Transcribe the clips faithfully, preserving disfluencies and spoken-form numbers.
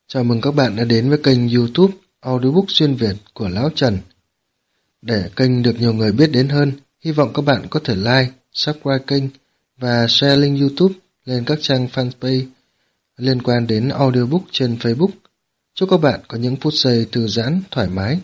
Chào mừng các bạn đã đến với kênh YouTube Audiobook xuyên Việt của Lão Trần. Để kênh được nhiều người biết đến hơn, hy vọng các bạn có thể like, subscribe kênh và share link YouTube lên các trang fanpage liên quan đến audiobook trên Facebook. Chúc các bạn có những phút giây thư giãn, thoải mái.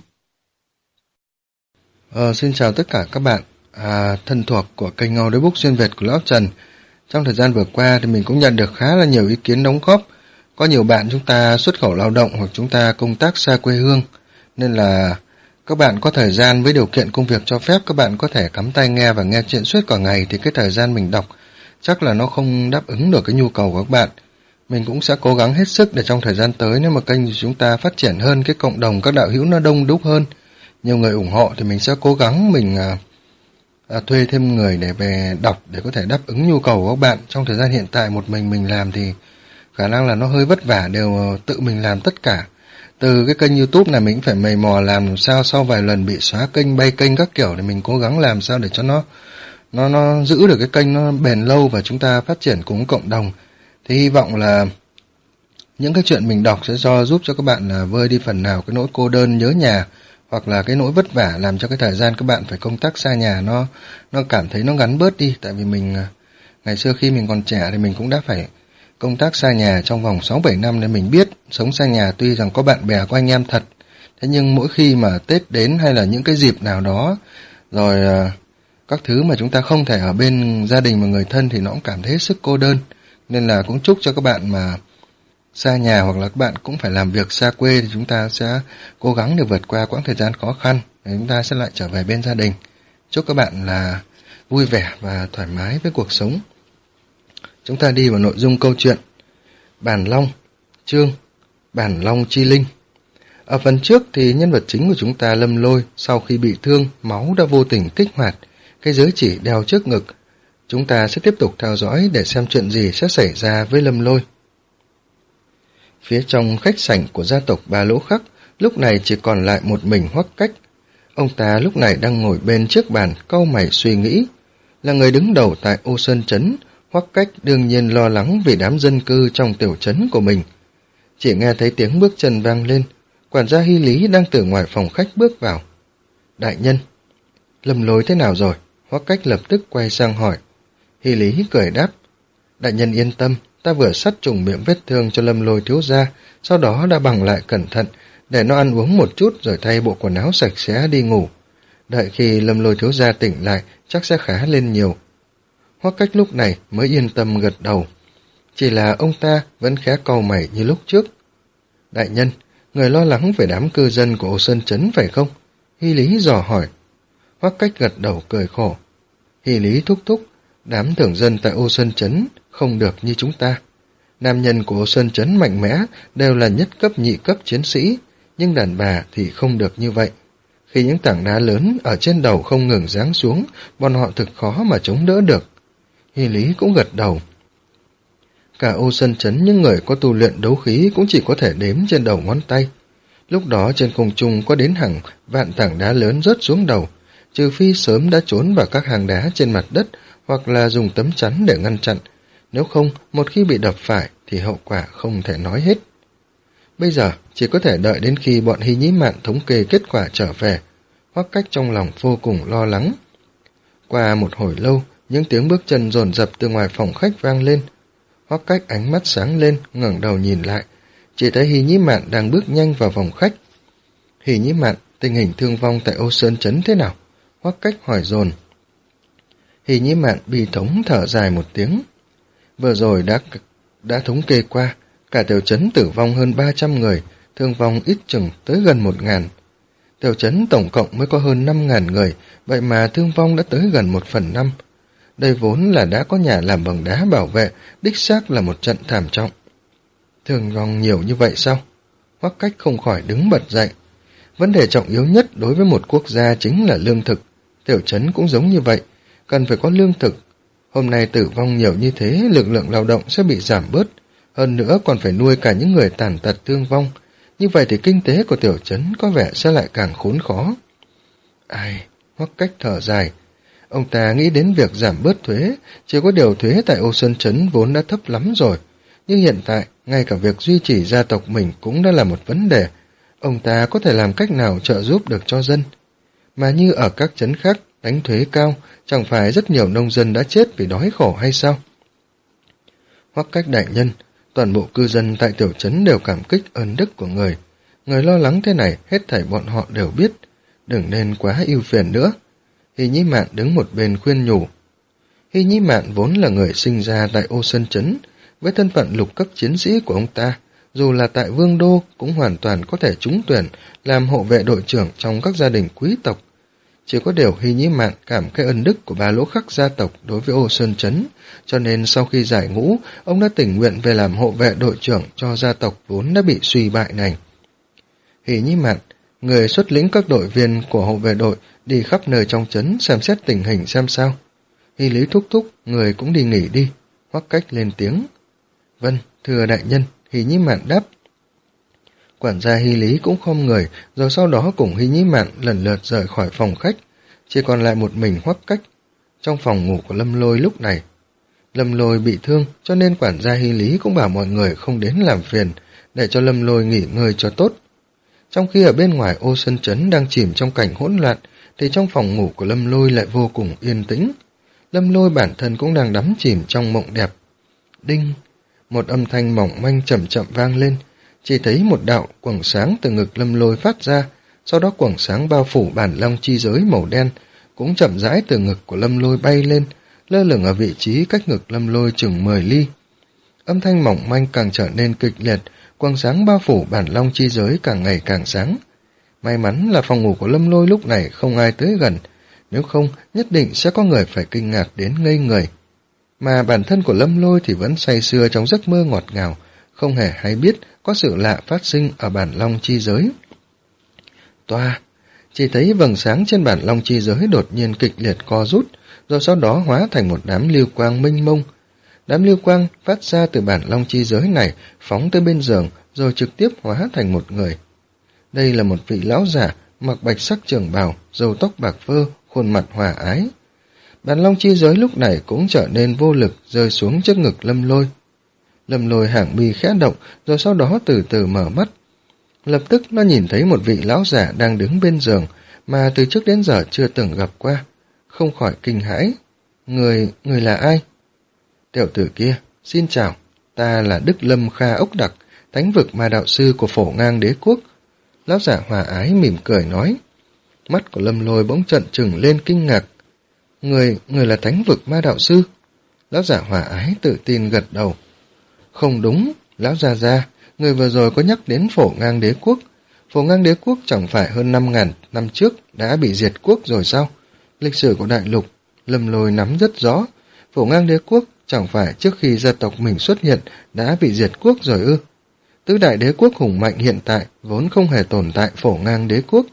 Ờ, xin chào tất cả các bạn à, thân thuộc của kênh Audiobook xuyên Việt của Lão Trần. Trong thời gian vừa qua thì mình cũng nhận được khá là nhiều ý kiến đóng góp. Có nhiều bạn chúng ta xuất khẩu lao động hoặc chúng ta công tác xa quê hương, nên là các bạn có thời gian với điều kiện công việc cho phép, các bạn có thể cắm tai nghe và nghe chuyện suốt cả ngày, thì cái thời gian mình đọc chắc là nó không đáp ứng được cái nhu cầu của các bạn. Mình cũng sẽ cố gắng hết sức để trong thời gian tới, nếu mà kênh của chúng ta phát triển hơn, cái cộng đồng các đạo hữu nó đông đúc hơn, nhiều người ủng hộ, thì mình sẽ cố gắng mình à, à, thuê thêm người để về đọc để có thể đáp ứng nhu cầu của các bạn. Trong thời gian hiện tại một mình mình làm thì khả năng là nó hơi vất vả, đều tự mình làm tất cả. Từ cái kênh YouTube này mình cũng phải mày mò làm làm sao, sau vài lần bị xóa kênh, bay kênh các kiểu, thì mình cố gắng làm sao để cho nó nó nó giữ được cái kênh nó bền lâu và chúng ta phát triển cùng cộng đồng. Thì hy vọng là những cái chuyện mình đọc sẽ do giúp cho các bạn là vơi đi phần nào cái nỗi cô đơn nhớ nhà, hoặc là cái nỗi vất vả làm cho cái thời gian các bạn phải công tác xa nhà nó nó cảm thấy nó ngắn bớt đi. Tại vì mình ngày xưa khi mình còn trẻ thì mình cũng đã phải công tác xa nhà trong vòng sáu bảy năm, nên mình biết sống xa nhà tuy rằng có bạn bè, có anh em thật, thế nhưng mỗi khi mà Tết đến hay là những cái dịp nào đó rồi uh, các thứ mà chúng ta không thể ở bên gia đình và người thân thì nó cũng cảm thấy hết sức cô đơn. Nên là cũng chúc cho các bạn mà xa nhà hoặc là các bạn cũng phải làm việc xa quê thì chúng ta sẽ cố gắng để vượt qua quãng thời gian khó khăn, để chúng ta sẽ lại trở về bên gia đình. Chúc các bạn là vui vẻ và thoải mái với cuộc sống. Chúng ta đi vào nội dung câu chuyện. Bản Long, chương Bản Long Chi Linh. Ở phần trước thì nhân vật chính của chúng ta Lâm Lôi sau khi bị thương, máu đã vô tình kích hoạt cái giới chỉ đeo trước ngực. Chúng ta sẽ tiếp tục theo dõi để xem chuyện gì sẽ xảy ra với Lâm Lôi. Phía trong khách sảnh của gia tộc Ba Lỗ Khắc, lúc này chỉ còn lại một mình Hoắc Cách. Ông ta lúc này đang ngồi bên chiếc bàn cau mày suy nghĩ. Là người đứng đầu tại Ô Sơn Trấn, Hoắc Cách đương nhiên lo lắng vì đám dân cư trong tiểu trấn của mình. Chỉ nghe thấy tiếng bước chân vang lên, quản gia Hy Lý đang từ ngoài phòng khách bước vào. Đại nhân, Lâm Lôi thế nào rồi? Hoắc Cách lập tức quay sang hỏi. Hy Lý cười đáp. Đại nhân yên tâm, ta vừa sắt trùng miệng vết thương cho Lâm Lôi thiếu gia, sau đó đã bằng lại cẩn thận, để nó ăn uống một chút rồi thay bộ quần áo sạch sẽ đi ngủ. Đợi khi Lâm Lôi thiếu gia tỉnh lại, chắc sẽ khá lên nhiều. Hoắc Cách lúc này mới yên tâm gật đầu. Chỉ là ông ta vẫn khẽ cau mày như lúc trước. Đại nhân, người lo lắng về đám cư dân của Ô Sơn Trấn phải không? Hy Lý dò hỏi. Hoắc Cách gật đầu cười khổ. Hy Lý thúc thúc, đám thường dân tại Ô Sơn Trấn không được như chúng ta. Nam nhân của Ô Sơn Trấn mạnh mẽ đều là nhất cấp nhị cấp chiến sĩ, nhưng đàn bà thì không được như vậy. Khi những tảng đá lớn ở trên đầu không ngừng giáng xuống, bọn họ thực khó mà chống đỡ được. Hy Lý cũng gật đầu. Cả Ô Sơn Trấn những người có tu luyện đấu khí cũng chỉ có thể đếm trên đầu ngón tay. Lúc đó trên không trung có đến hàng vạn tảng đá lớn rớt xuống đầu, trừ phi sớm đã trốn vào các hang đá trên mặt đất hoặc là dùng tấm chắn để ngăn chặn. Nếu không, một khi bị đập phải thì hậu quả không thể nói hết. Bây giờ chỉ có thể đợi đến khi bọn Hy Nhĩ Mạn thống kê kết quả trở về. Hoắc Cách trong lòng vô cùng lo lắng. Qua một hồi lâu, những tiếng bước chân dồn dập từ ngoài phòng khách vang lên. Hoắc Cách ánh mắt sáng lên, ngẩng đầu nhìn lại, chỉ thấy Hy Nhĩ Mạn đang bước nhanh vào phòng khách. Hy Nhĩ Mạn, tình hình thương vong tại Ô Sơn Trấn thế nào? Hoắc Cách hỏi dồn. Hy Nhĩ Mạn bi thống thở dài một tiếng. Vừa rồi đã đã thống kê qua, cả tiểu trấn tử vong hơn ba trăm người, thương vong ít chừng tới gần một ngàn. Tiểu trấn tổng cộng mới có hơn năm ngàn người, vậy mà thương vong đã tới gần một phần năm. Đây vốn là đã có nhà làm bằng đá bảo vệ, đích xác là một trận thảm trọng. Thương vong nhiều như vậy sao? Hoắc Cách không khỏi đứng bật dậy. Vấn đề trọng yếu nhất đối với một quốc gia chính là lương thực. Tiểu trấn cũng giống như vậy, cần phải có lương thực. Hôm nay tử vong nhiều như thế, lực lượng lao động sẽ bị giảm bớt. Hơn nữa còn phải nuôi cả những người tàn tật thương vong. Như vậy thì kinh tế của tiểu trấn có vẻ sẽ lại càng khốn khó. Ai, Hoắc Cách thở dài. Ông ta nghĩ đến việc giảm bớt thuế, chỉ có điều thuế tại Ô Sơn Trấn vốn đã thấp lắm rồi. Nhưng hiện tại, ngay cả việc duy trì gia tộc mình cũng đã là một vấn đề. Ông ta có thể làm cách nào trợ giúp được cho dân? Mà như ở các trấn khác, đánh thuế cao, chẳng phải rất nhiều nông dân đã chết vì đói khổ hay sao? Hoắc Cách đại nhân, toàn bộ cư dân tại tiểu trấn đều cảm kích ơn đức của người. Người lo lắng thế này, hết thảy bọn họ đều biết. Đừng nên quá ưu phiền nữa. Hy Nhĩ Mạn đứng một bên khuyên nhủ. Hy Nhĩ Mạn vốn là người sinh ra tại Ô Sơn Trấn, với thân phận lục cấp chiến sĩ của ông ta, dù là tại Vương Đô cũng hoàn toàn có thể trúng tuyển làm hộ vệ đội trưởng trong các gia đình quý tộc. Chỉ có điều Hy Nhĩ Mạn cảm cái ân đức của ba lỗ khắc gia tộc đối với Ô Sơn Trấn, cho nên sau khi giải ngũ, ông đã tình nguyện về làm hộ vệ đội trưởng cho gia tộc vốn đã bị suy bại này. Hy Nhĩ Mạn, người xuất lĩnh các đội viên của hộ vệ đội đi khắp nơi trong trấn xem xét tình hình xem sao. Hy Lý thúc thúc, người cũng đi nghỉ đi. Hoắc Cách lên tiếng. Vâng, thưa đại nhân, Hy Nhĩ Mạn đáp. Quản gia Hy Lý cũng khom người, rồi sau đó cùng Hy Nhĩ Mạn lần lượt rời khỏi phòng khách, chỉ còn lại một mình Hoắc Cách. Trong phòng ngủ của Lâm Lôi lúc này, Lâm Lôi bị thương, cho nên quản gia Hy Lý cũng bảo mọi người không đến làm phiền, để cho Lâm Lôi nghỉ ngơi cho tốt. Trong khi ở bên ngoài Ô Sơn Trấn đang chìm trong cảnh hỗn loạn, thì trong phòng ngủ của Lâm Lôi lại vô cùng yên tĩnh. Lâm Lôi bản thân cũng đang đắm chìm trong mộng đẹp. Đinh! Một âm thanh mỏng manh chậm chậm vang lên, chỉ thấy một đạo quầng sáng từ ngực Lâm Lôi phát ra, sau đó quầng sáng bao phủ bản long chi giới màu đen, cũng chậm rãi từ ngực của Lâm Lôi bay lên, lơ lửng ở vị trí cách ngực Lâm Lôi chừng mười ly. Âm thanh mỏng manh càng trở nên kịch liệt, quầng sáng bao phủ bản long chi giới càng ngày càng sáng. May mắn là phòng ngủ của Lâm Lôi lúc này không ai tới gần, nếu không nhất định sẽ có người phải kinh ngạc đến ngây người. Mà bản thân của Lâm Lôi thì vẫn say sưa trong giấc mơ ngọt ngào, không hề hay biết có sự lạ phát sinh ở bản long chi giới. Toa! Chỉ thấy vầng sáng trên bản long chi giới đột nhiên kịch liệt co rút, rồi sau đó hóa thành một đám lưu quang mênh mông. Đám lưu quang phát ra từ bản long chi giới này phóng tới bên giường, rồi trực tiếp hóa thành một người. Đây là một vị lão giả mặc bạch sắc trường bào, râu tóc bạc phơ, khuôn mặt hòa ái. Bản long chi giới lúc này cũng trở nên vô lực, rơi xuống trước ngực Lâm Lôi. Lâm Lôi hàng mi khẽ động, rồi sau đó từ từ mở mắt. Lập tức nó nhìn thấy một vị lão giả đang đứng bên giường, mà từ trước đến giờ chưa từng gặp qua. Không khỏi kinh hãi. Người, người là ai? Tiểu tử kia, xin chào, ta là Đức Lâm Kha Ốc Đặc, thánh vực ma đạo sư của Phổ Ngang Đế Quốc. Lão giả hòa ái mỉm cười nói. Mắt của Lâm Lôi bỗng trợn trừng lên kinh ngạc. Người, người là thánh vực ma đạo sư? Lão giả hòa ái tự tin gật đầu. Không đúng, lão gia gia, người vừa rồi có nhắc đến Phổ Ngang Đế Quốc. Phổ Ngang Đế Quốc chẳng phải hơn năm ngàn năm trước đã bị diệt quốc rồi sao? Lịch sử của đại lục, Lâm Lôi nắm rất rõ. Phổ Ngang Đế Quốc chẳng phải trước khi gia tộc mình xuất hiện đã bị diệt quốc rồi ư? Tứ đại đế quốc hùng mạnh hiện tại vốn không hề tồn tại Phổ Ngang Đế Quốc.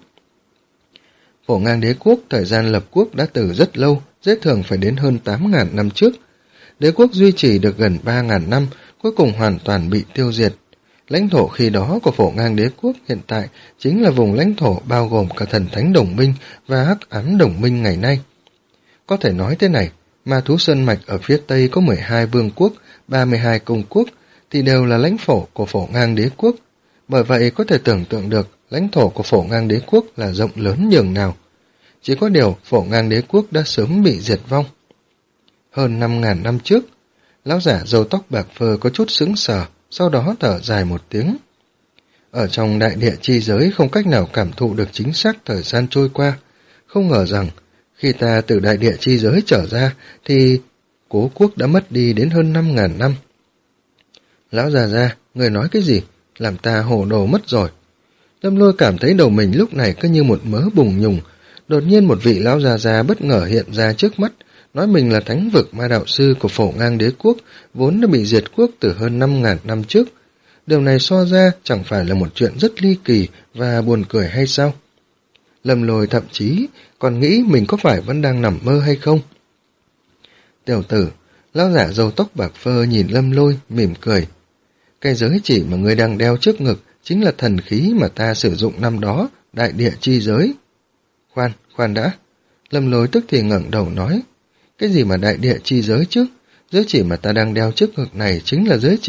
Phổ Ngang Đế Quốc thời gian lập quốc đã từ rất lâu, dễ thường phải đến hơn tám ngàn năm trước. Đế quốc duy trì được gần ba ngàn năm, cuối cùng hoàn toàn bị tiêu diệt. Lãnh thổ khi đó của Phổ Ngang Đế Quốc hiện tại chính là vùng lãnh thổ bao gồm cả Thần Thánh Đồng Minh và Hắc Ám Đồng Minh ngày nay. Có thể nói thế này, Ma Thú Sơn Mạch ở phía Tây có mười hai vương quốc, ba mươi hai công quốc, thì đều là lãnh thổ của Phổ Ngang Đế Quốc. Bởi vậy có thể tưởng tượng được lãnh thổ của Phổ Ngang Đế Quốc là rộng lớn nhường nào. Chỉ có điều Phổ Ngang Đế Quốc đã sớm bị diệt vong. Hơn năm ngàn năm trước, lão giả râu tóc bạc phơ có chút sững sờ, sau đó thở dài một tiếng. Ở trong đại địa chi giới không cách nào cảm thụ được chính xác thời gian trôi qua. Không ngờ rằng, khi ta từ đại địa chi giới trở ra, thì cố quốc đã mất đi đến hơn năm ngàn năm. Lão già ra, người nói cái gì? Làm ta hồ đồ mất rồi. Lâm Lôi cảm thấy đầu mình lúc này cứ như một mớ bùng nhùng. Đột nhiên một vị lão già già bất ngờ hiện ra trước mắt, nói mình là thánh vực ma đạo sư của Phổ Ngang Đế Quốc, vốn đã bị diệt quốc từ hơn năm ngàn năm trước. Điều này so ra chẳng phải là một chuyện rất ly kỳ và buồn cười hay sao? Lâm Lôi thậm chí còn nghĩ mình có phải vẫn đang nằm mơ hay không? Tiểu tử, lão giả râu tóc bạc phơ nhìn Lâm Lôi, mỉm cười. Cái giới chỉ mà ngươi đang đeo trước ngực chính là thần khí mà ta sử dụng năm đó, đại địa chi giới. Khoan, khoan đã. Lâm Lôi tức thì ngẩng đầu nói. Cái gì mà đại địa chi giới chứ? Giới chỉ mà ta đang đeo trước ngực này chính là giới chỉ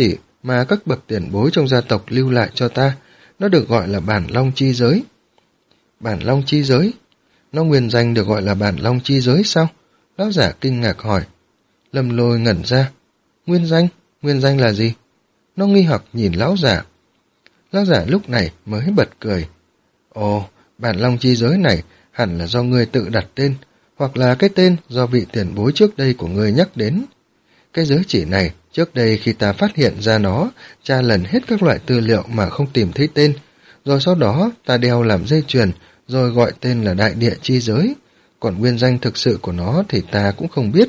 mà các bậc tiền bối trong gia tộc lưu lại cho ta. Nó được gọi là bản long chi giới. Bản long chi giới? Nó nguyên danh được gọi là bản long chi giới sao? Lão giả kinh ngạc hỏi. Lâm Lôi ngẩn ra. Nguyên danh? Nguyên danh là gì? Nó nghi hoặc nhìn lão giả. Lão giả lúc này mới bật cười. Ồ, bản long chi giới này hẳn là do ngươi tự đặt tên, hoặc là cái tên do vị tiền bối trước đây của ngươi nhắc đến. Cái giới chỉ này, trước đây khi ta phát hiện ra nó, tra lần hết các loại tư liệu mà không tìm thấy tên, rồi sau đó ta đeo làm dây chuyền, rồi gọi tên là đại địa chi giới, còn nguyên danh thực sự của nó thì ta cũng không biết.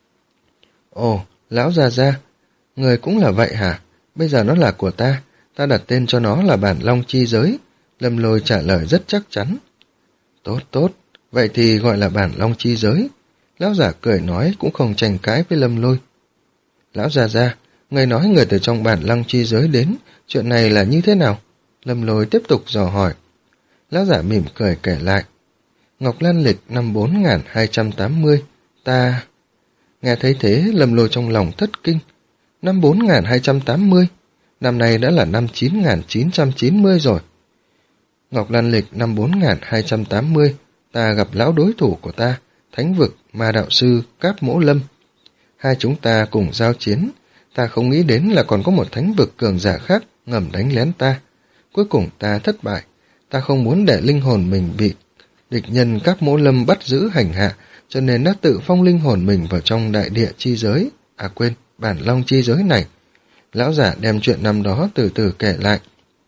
Ồ, lão già gia, người cũng là vậy hả? Bây giờ nó là của ta, ta đặt tên cho nó là bản long chi giới. Lâm Lôi trả lời rất chắc chắn. Tốt tốt, vậy thì gọi là bản long chi giới. Lão giả cười nói cũng không tranh cãi với Lâm Lôi. Lão già gia, người nói người từ trong bản long chi giới đến, chuyện này là như thế nào? Lâm Lôi tiếp tục dò hỏi. Lão giả mỉm cười kể lại. Ngọc Lan lịch năm bốn nghìn hai trăm tám mươi, ta... Nghe thấy thế, Lâm Lôi trong lòng thất kinh. Năm bốn nghìn hai trăm tám mươi, năm nay đã là năm chín nghìn chín trăm chín mươi rồi. Ngọc Lan lịch năm bốn nghìn hai trăm tám mươi, ta gặp lão đối thủ của ta, Thánh vực, ma đạo sư, Cáp Mỗ Lâm. Hai chúng ta cùng giao chiến, ta không nghĩ đến là còn có một thánh vực cường giả khác ngầm đánh lén ta. Cuối cùng ta thất bại, ta không muốn để linh hồn mình bị địch nhân Cáp Mỗ Lâm bắt giữ hành hạ, cho nên đã tự phong linh hồn mình vào trong đại địa chi giới, à quên, bản long chi giới này. Lão giả đem chuyện năm đó từ từ kể lại.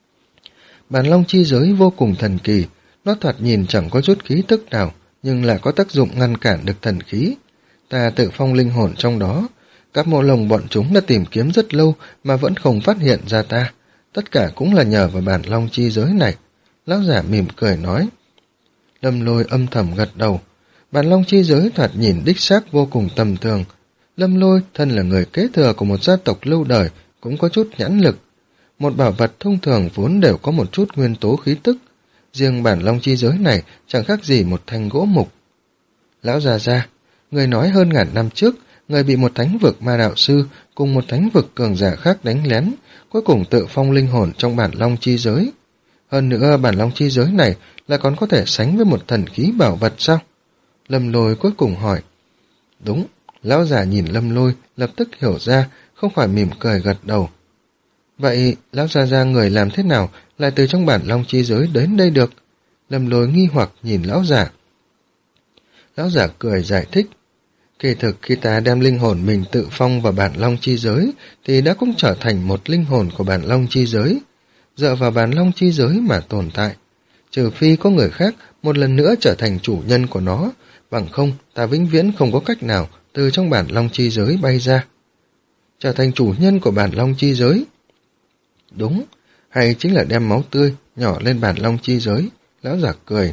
Bản long chi giới vô cùng thần kỳ, nó thoạt nhìn chẳng có chút khí tức nào, nhưng lại có tác dụng ngăn cản được thần khí. Ta tự phong linh hồn trong đó, các mộ lồng bọn chúng đã tìm kiếm rất lâu mà vẫn không phát hiện ra ta. Tất cả cũng là nhờ vào bản long chi giới này. Lão giả mỉm cười nói. Lâm Lôi âm thầm gật đầu. Bản long chi giới thoạt nhìn đích xác vô cùng tầm thường. Lâm Lôi thân là người kế thừa của một gia tộc lâu đời, cũng có chút nhãn lực. Một bảo vật thông thường vốn đều có một chút nguyên tố khí tức. Riêng bản long chi giới này chẳng khác gì một thanh gỗ mục. Lão già gia, người nói hơn ngàn năm trước, người bị một thánh vực ma đạo sư cùng một thánh vực cường giả khác đánh lén, cuối cùng tự phong linh hồn trong bản long chi giới. Hơn nữa bản long chi giới này là còn có thể sánh với một thần khí bảo vật sao? Lâm Lôi cuối cùng hỏi. Đúng, lão già nhìn Lâm Lôi lập tức hiểu ra, không khỏi mỉm cười gật đầu. Vậy lão già gia người làm thế nào lại từ trong bản long chi giới đến đây được? Lâm Lôi nghi hoặc nhìn lão giả. Lão giả cười giải thích. Kỳ thực khi ta đem linh hồn mình tự phong vào bản long chi giới thì đã cũng trở thành một linh hồn của bản long chi giới. Dựa vào bản long chi giới mà tồn tại. Trừ phi có người khác một lần nữa trở thành chủ nhân của nó, bằng không ta vĩnh viễn không có cách nào từ trong bản long chi giới bay ra. Trở thành chủ nhân của bản long chi giới? Đúng, hay chính là đem máu tươi nhỏ lên bản long chi giới. Lão giả cười.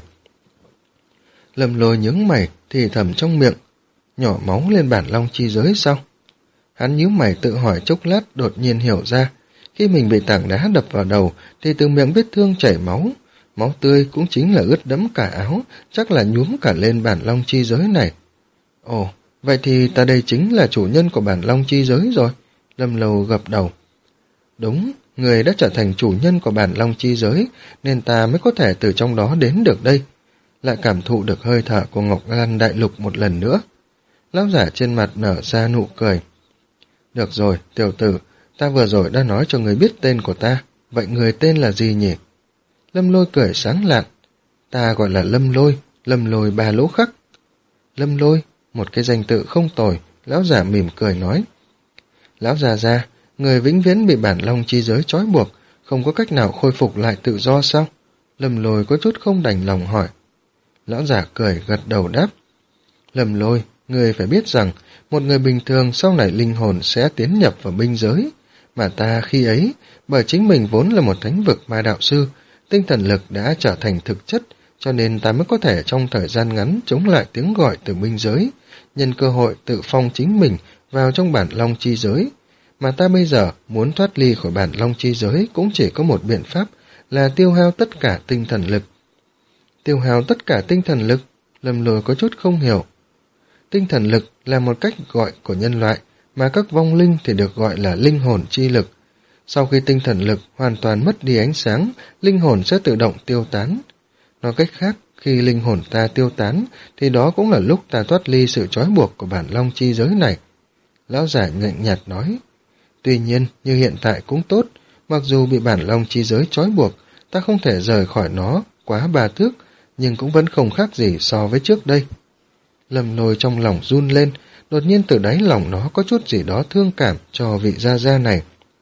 Lâm Lôi nhướng mày thì thầm trong miệng. Nhỏ máu lên bản long chi giới sao? Hắn nhíu mày tự hỏi chốc lát, đột nhiên hiểu ra. Khi mình bị tảng đá đập vào đầu thì từ miệng vết thương chảy máu. Máu tươi cũng chính là ướt đẫm cả áo, chắc là nhuốm cả lên bản long chi giới này. Ồ, vậy thì ta đây chính là chủ nhân của bản long chi giới rồi. Lâm Lôi gật đầu. Đúng, người đã trở thành chủ nhân của bản long chi giới, nên ta mới có thể từ trong đó đến được đây. Lại cảm thụ được hơi thở của Ngọc Lan Đại Lục một lần nữa. Lão giả trên mặt nở ra nụ cười. Được rồi, tiểu tử, ta vừa rồi đã nói cho người biết tên của ta, vậy người tên là gì nhỉ? Lâm Lôi cười sáng lạn. Ta gọi là Lâm Lôi, Lâm Lôi ba lỗ khắc. Lâm Lôi, một cái danh tự không tồi, lão giả mỉm cười nói. Lão già gia, người vĩnh viễn bị bản long chi giới trói buộc, không có cách nào khôi phục lại tự do sao? Lâm Lôi có chút không đành lòng hỏi. Lão giả cười gật đầu đáp. Lâm Lôi, người phải biết rằng, một người bình thường sau này linh hồn sẽ tiến nhập vào binh giới, mà ta khi ấy, bởi chính mình vốn là một thánh vực ma đạo sư, tinh thần lực đã trở thành thực chất, cho nên ta mới có thể trong thời gian ngắn chống lại tiếng gọi từ binh giới, nhân cơ hội tự phong chính mình vào trong bản long chi giới. Mà ta bây giờ muốn thoát ly khỏi bản long chi giới cũng chỉ có một biện pháp là tiêu hao tất cả tinh thần lực. Tiêu hao tất cả tinh thần lực? Lâm Lôi có chút không hiểu. Tinh thần lực là một cách gọi của nhân loại, mà các vong linh thì được gọi là linh hồn chi lực. Sau khi tinh thần lực hoàn toàn mất đi ánh sáng, linh hồn sẽ tự động tiêu tán. Nói cách khác, khi linh hồn ta tiêu tán, thì đó cũng là lúc ta thoát ly sự trói buộc của bản long chi giới này. Lão giả nhợt nhạt nói, tuy nhiên như hiện tại cũng tốt, mặc dù bị bản long chi giới trói buộc, ta không thể rời khỏi nó quá ba thước, nhưng cũng vẫn không khác gì so với trước đây. Lâm Lôi trong lòng run lên, đột nhiên từ đáy lòng nó có chút gì đó thương cảm cho vị gia gia này.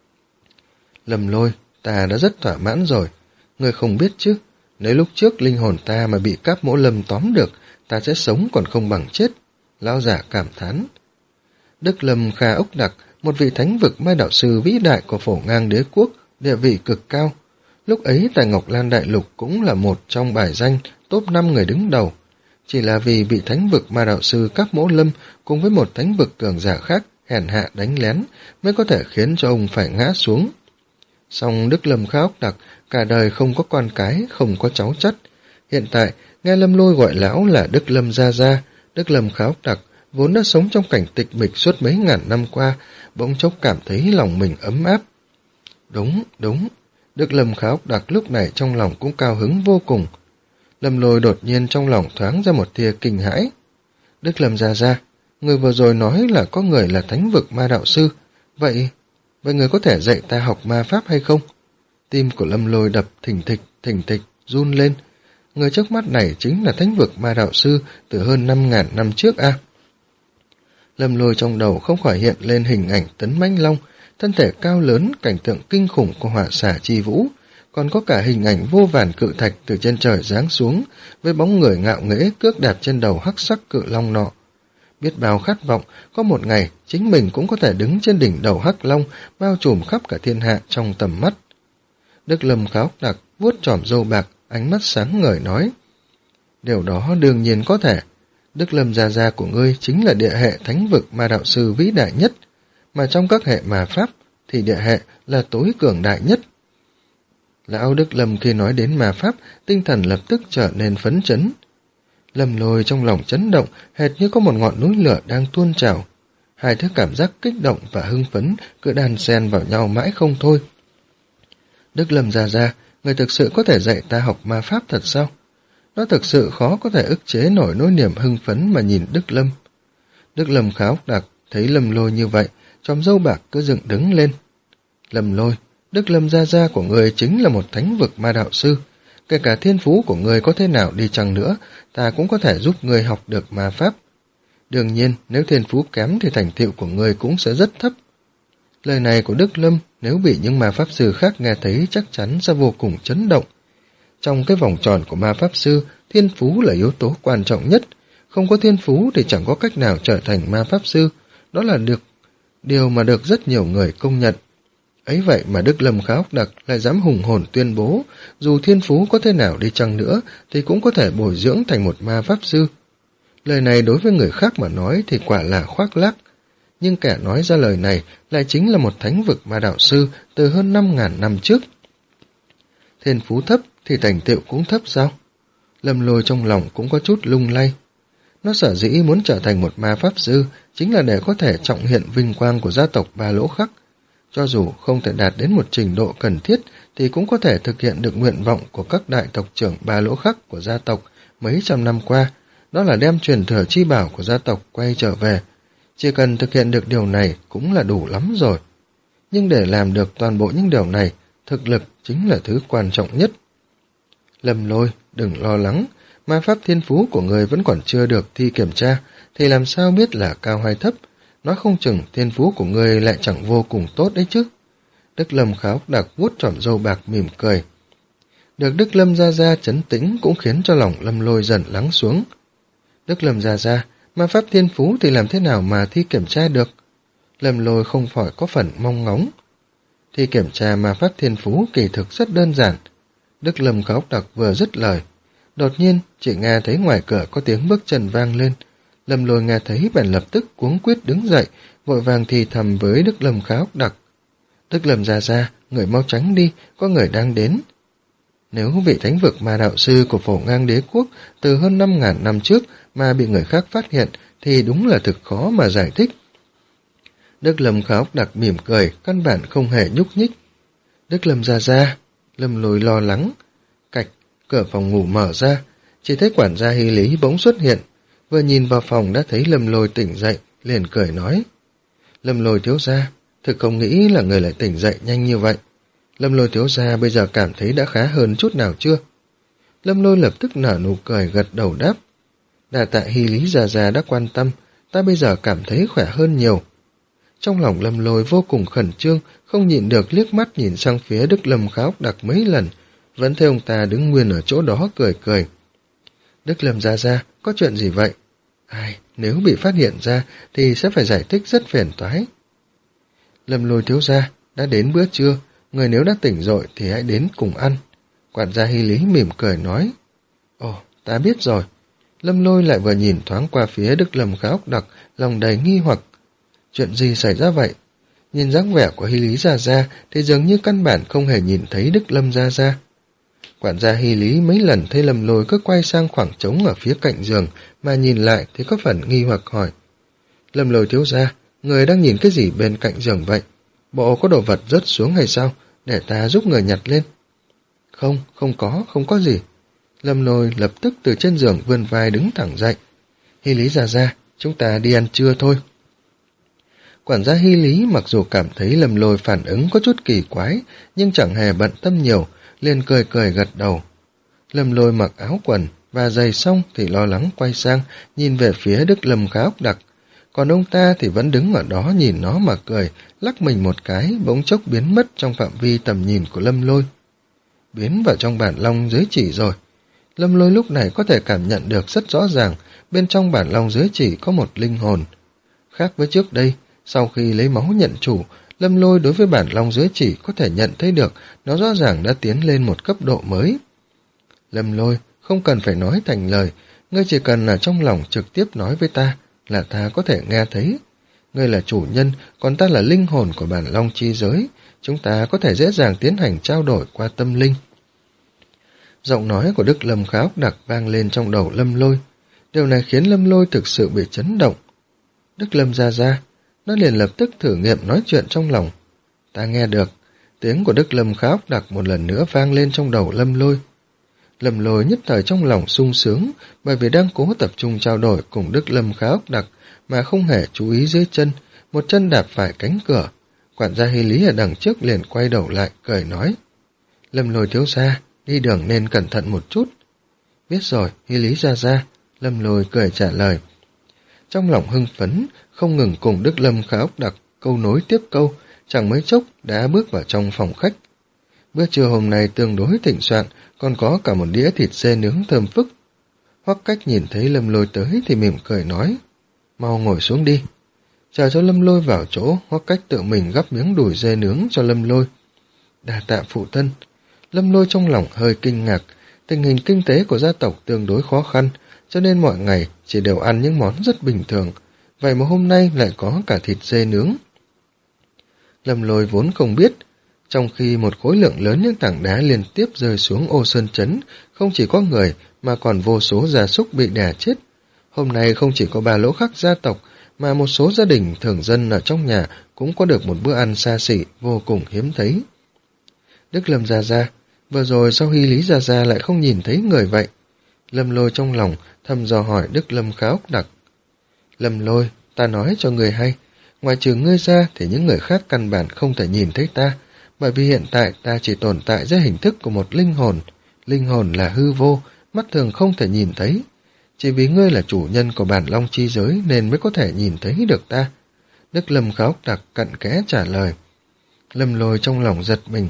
Lâm Lôi, ta đã rất thỏa mãn rồi, ngươi không biết chứ, nếu lúc trước linh hồn ta mà bị Cáp Mỗ Lâm tóm được, ta sẽ sống còn không bằng chết. Lão giả cảm thán. Đức Lâm Kha Ốc Đặc, một vị thánh vực mai đạo sư vĩ đại của Phổ Ngang Đế quốc, địa vị cực cao. Lúc ấy tại Ngọc Lan Đại Lục cũng là một trong bài danh top năm người đứng đầu. Chỉ là vì bị thánh vực ma đạo sư Cáp Mỗ Lâm cùng với một thánh vực cường giả khác hèn hạ đánh lén mới có thể khiến cho ông phải ngã xuống. Song Đức Lâm Kha Ốc Đặc cả đời không có con cái, không có cháu chắt. Hiện tại, nghe Lâm Lôi gọi lão là Đức Lâm Gia Gia, Đức Lâm Kha Ốc Đặc vốn đã sống trong cảnh tịch mịch suốt mấy ngàn năm qua, bỗng chốc cảm thấy lòng mình ấm áp. Đúng, đúng, Đức Lâm Kha Ốc Đặc lúc này trong lòng cũng cao hứng vô cùng. Lâm Lôi đột nhiên trong lòng thoáng ra một tia kinh hãi. Đức Lâm Gia Gia, người vừa rồi nói là có người là thánh vực ma đạo sư, vậy, vậy người có thể dạy ta học ma pháp hay không? Tim của Lâm Lôi đập thình thịch, thình thịch, run lên. Người trước mắt này chính là thánh vực ma đạo sư từ hơn năm ngàn năm trước a. À? Lâm Lôi trong đầu không khỏi hiện lên hình ảnh Tấn Mãnh Long, thân thể cao lớn, cảnh tượng kinh khủng của hỏa xà chi vũ, còn có cả hình ảnh vô vàn cự thạch từ trên trời giáng xuống, với bóng người ngạo nghễ cước đạp trên đầu hắc sắc cự long nọ. Biết bao khát vọng, có một ngày chính mình cũng có thể đứng trên đỉnh đầu hắc long, bao trùm khắp cả thiên hạ trong tầm mắt. Đức Lâm Kha Ốc Đặc vuốt chòm râu bạc, ánh mắt sáng ngời nói, điều đó đương nhiên có thể. Đức Lâm Gia Gia của ngươi chính là địa hệ thánh vực ma đạo sư vĩ đại nhất, mà trong các hệ ma pháp thì địa hệ là tối cường đại nhất. Lão Đức Lâm khi nói đến ma pháp, tinh thần lập tức trở nên phấn chấn. Lâm Lôi trong lòng chấn động, hệt như có một ngọn núi lửa đang tuôn trào. Hai thứ cảm giác kích động và hưng phấn cứ đan xen vào nhau mãi không thôi. Đức Lâm Gia Gia, người thực sự có thể dạy ta học ma pháp thật sao? Nó thực sự khó có thể ức chế nổi nỗi niềm hưng phấn mà nhìn Đức Lâm. Đức Lâm Kha Ốc Đặc thấy Lâm Lôi như vậy, chòm râu bạc cứ dựng đứng lên. Lâm Lôi, Đức Lâm Gia Gia của người chính là một thánh vực ma đạo sư. Kể cả thiên phú của người có thế nào đi chăng nữa, ta cũng có thể giúp người học được ma pháp. Đương nhiên, nếu thiên phú kém thì thành tựu của người cũng sẽ rất thấp. Lời này của Đức Lâm nếu bị những ma pháp sư khác nghe thấy chắc chắn sẽ vô cùng chấn động. Trong cái vòng tròn của ma pháp sư, thiên phú là yếu tố quan trọng nhất. Không có thiên phú thì chẳng có cách nào trở thành ma pháp sư. Đó là được điều mà được rất nhiều người công nhận. Ấy vậy mà Đức Lâm Kha Ốc Đặc lại dám hùng hồn tuyên bố, dù thiên phú có thế nào đi chăng nữa thì cũng có thể bồi dưỡng thành một ma pháp sư. Lời này đối với người khác mà nói thì quả là khoác lác. Nhưng kẻ nói ra lời này lại chính là một thánh vực ma đạo sư từ hơn năm ngàn năm trước. Thiên phú thấp thì thành tựu cũng thấp sao? Lâm Lôi trong lòng cũng có chút lung lay. Nó sở dĩ muốn trở thành một ma pháp sư chính là để có thể trọng hiện vinh quang của gia tộc Ba Lỗ Khắc. Cho dù không thể đạt đến một trình độ cần thiết thì cũng có thể thực hiện được nguyện vọng của các đại tộc trưởng Ba Lỗ Khắc của gia tộc mấy trăm năm qua, đó là đem truyền thừa chi bảo của gia tộc quay trở về. Chỉ cần thực hiện được điều này cũng là đủ lắm rồi. Nhưng để làm được toàn bộ những điều này, thực lực chính là thứ quan trọng nhất. Lâm Lôi, đừng lo lắng, ma pháp thiên phú của người vẫn còn chưa được thi kiểm tra, thì làm sao biết là cao hay thấp, nói không chừng thiên phú của người lại chẳng vô cùng tốt đấy chứ. Đức Lâm Kha Ốc Đặc vuốt tròm râu bạc mỉm cười. Được Đức Lâm Gia Gia trấn tĩnh cũng khiến cho lòng Lâm Lôi dần lắng xuống. Đức Lâm Gia Gia, ma pháp thiên phú thì làm thế nào mà thi kiểm tra được? Lâm Lôi không khỏi có phần mong ngóng. Thi kiểm tra ma pháp thiên phú kỳ thực rất đơn giản. Đức Lâm Kha Ốc Đặc vừa dứt lời, đột nhiên chỉ nghe thấy ngoài cửa có tiếng bước chân vang lên. Lâm Lôi nghe thấy bèn lập tức cuống quýt đứng dậy, vội vàng thì thầm với Đức Lâm Kha Ốc Đặc. Đức Lâm Gia Gia, người mau tránh đi, có người đang đến. Nếu vị thánh vực ma đạo sư của Phổ Ngang Đế quốc từ hơn năm ngàn năm trước mà bị người khác phát hiện thì đúng là thực khó mà giải thích. Đức Lâm Kha Ốc Đặc mỉm cười, căn bản không hề nhúc nhích. Đức Lâm gia gia. Lâm Lôi lo lắng. Cạch, cửa phòng ngủ mở ra, chỉ thấy quản gia Hy Lý bỗng xuất hiện, vừa nhìn vào phòng đã thấy Lâm Lôi tỉnh dậy, liền cười nói. Lâm Lôi thiếu gia, thực không nghĩ là người lại tỉnh dậy nhanh như vậy. Lâm Lôi thiếu gia bây giờ cảm thấy đã khá hơn chút nào chưa? Lâm Lôi lập tức nở nụ cười gật đầu đáp. Đà tạ Hy Lý già già đã quan tâm, ta bây giờ cảm thấy khỏe hơn nhiều. Trong lòng Lâm Lôi vô cùng khẩn trương, không nhịn được liếc mắt nhìn sang phía Đức Lâm Khá Úc Đặc mấy lần, vẫn thấy ông ta đứng nguyên ở chỗ đó cười cười. Đức Lâm gia gia, có chuyện gì vậy? Ai, nếu bị phát hiện ra thì sẽ phải giải thích rất phiền toái. Lâm Lôi thiếu gia, đã đến bữa trưa, người nếu đã tỉnh rồi thì hãy đến cùng ăn. Quản gia Hy Lý mỉm cười nói. Ồ, ta biết rồi. Lâm Lôi lại vừa nhìn thoáng qua phía Đức Lâm Khá Úc Đặc, lòng đầy nghi hoặc. Chuyện gì xảy ra vậy? Nhìn dáng vẻ của Hy Lý gia gia thì dường như căn bản không hề nhìn thấy Đức Lâm gia gia. Quản gia Hy Lý mấy lần thấy Lâm Lôi cứ quay sang khoảng trống ở phía cạnh giường mà nhìn lại thì có phần nghi hoặc hỏi. Lâm Lôi thiếu gia, người đang nhìn cái gì bên cạnh giường vậy? Bộ có đồ vật rớt xuống hay sao? Để ta giúp người nhặt lên. Không, không có, không có gì. Lâm Lôi lập tức từ trên giường vươn vai đứng thẳng dậy. Hy Lý gia gia, chúng ta đi ăn trưa thôi. Quản gia Hy Lý mặc dù cảm thấy Lâm Lôi phản ứng có chút kỳ quái, nhưng chẳng hề bận tâm nhiều, liền cười cười gật đầu. Lâm Lôi mặc áo quần và giày xong thì lo lắng quay sang, nhìn về phía Đức Lâm Khá Úc Đặc. Còn ông ta thì vẫn đứng ở đó nhìn nó mà cười, lắc mình một cái, bỗng chốc biến mất trong phạm vi tầm nhìn của Lâm Lôi. Biến vào trong bản long giới chỉ rồi. Lâm Lôi lúc này có thể cảm nhận được rất rõ ràng, bên trong bản long giới chỉ có một linh hồn. Khác với trước đây, sau khi lấy máu nhận chủ, Lâm Lôi đối với bản long giới chỉ có thể nhận thấy được nó rõ ràng đã tiến lên một cấp độ mới. Lâm Lôi, không cần phải nói thành lời, ngươi chỉ cần là trong lòng trực tiếp nói với ta, là ta có thể nghe thấy. Ngươi là chủ nhân, còn ta là linh hồn của bản long chi giới, chúng ta có thể dễ dàng tiến hành trao đổi qua tâm linh. Giọng nói của Đức Lâm Khá Úc Đặc vang lên trong đầu Lâm Lôi. Điều này khiến Lâm Lôi thực sự bị chấn động. Đức Lâm gia gia, nó liền lập tức thử nghiệm nói chuyện trong lòng. Ta nghe được, tiếng của Đức Lâm Khá Úc Đặc một lần nữa vang lên trong đầu Lâm Lôi. Lâm Lôi nhất thời trong lòng sung sướng, bởi vì đang cố tập trung trao đổi cùng Đức Lâm Khá Úc Đặc mà không hề chú ý dưới chân, một chân đạp phải cánh cửa. Quản gia Hy Lý ở đằng trước liền quay đầu lại, cười nói. Lâm Lôi thiếu gia, đi đường nên cẩn thận một chút. Biết rồi, Hy Lý gia gia, Lâm Lôi cười trả lời. Trong lòng hưng phấn, không ngừng cùng Đức Lâm Khá Úc Đặc câu nối tiếp câu, chẳng mấy chốc đã bước vào trong phòng khách. Bữa trưa hôm nay tương đối thịnh soạn, còn có cả một đĩa thịt dê nướng thơm phức. Hoắc Cách nhìn thấy Lâm Lôi tới thì mỉm cười nói, mau ngồi xuống đi. Chờ cho Lâm Lôi vào chỗ, Hoắc Cách tự mình gắp miếng đùi dê nướng cho Lâm Lôi. Đà tạ phụ thân. Lâm Lôi trong lòng hơi kinh ngạc, tình hình kinh tế của gia tộc tương đối khó khăn, cho nên mọi ngày chỉ đều ăn những món rất bình thường, vậy mà hôm nay lại có cả thịt dê nướng. Lâm Lôi vốn không biết, trong khi một khối lượng lớn những tảng đá liên tiếp rơi xuống Ô Sơn Trấn, không chỉ có người mà còn vô số gia súc bị đè chết. Hôm nay không chỉ có ba lỗ khắc gia tộc, mà một số gia đình thường dân ở trong nhà cũng có được một bữa ăn xa xỉ vô cùng hiếm thấy. Đức Lâm gia gia, vừa rồi sao Hy Lý gia gia lại không nhìn thấy người vậy? Lâm Lôi trong lòng thầm dò hỏi Đức Lâm Khá Úc Đặc. Lâm Lôi, ta nói cho người hay, ngoài trừ ngươi ra thì những người khác căn bản không thể nhìn thấy ta, bởi vì hiện tại ta chỉ tồn tại dưới hình thức của một linh hồn. Linh hồn là hư vô, mắt thường không thể nhìn thấy. Chỉ vì ngươi là chủ nhân của bản long chi giới nên mới có thể nhìn thấy được ta. Đức Lâm Khá Úc Đặc cặn kẽ trả lời. Lâm Lôi trong lòng giật mình.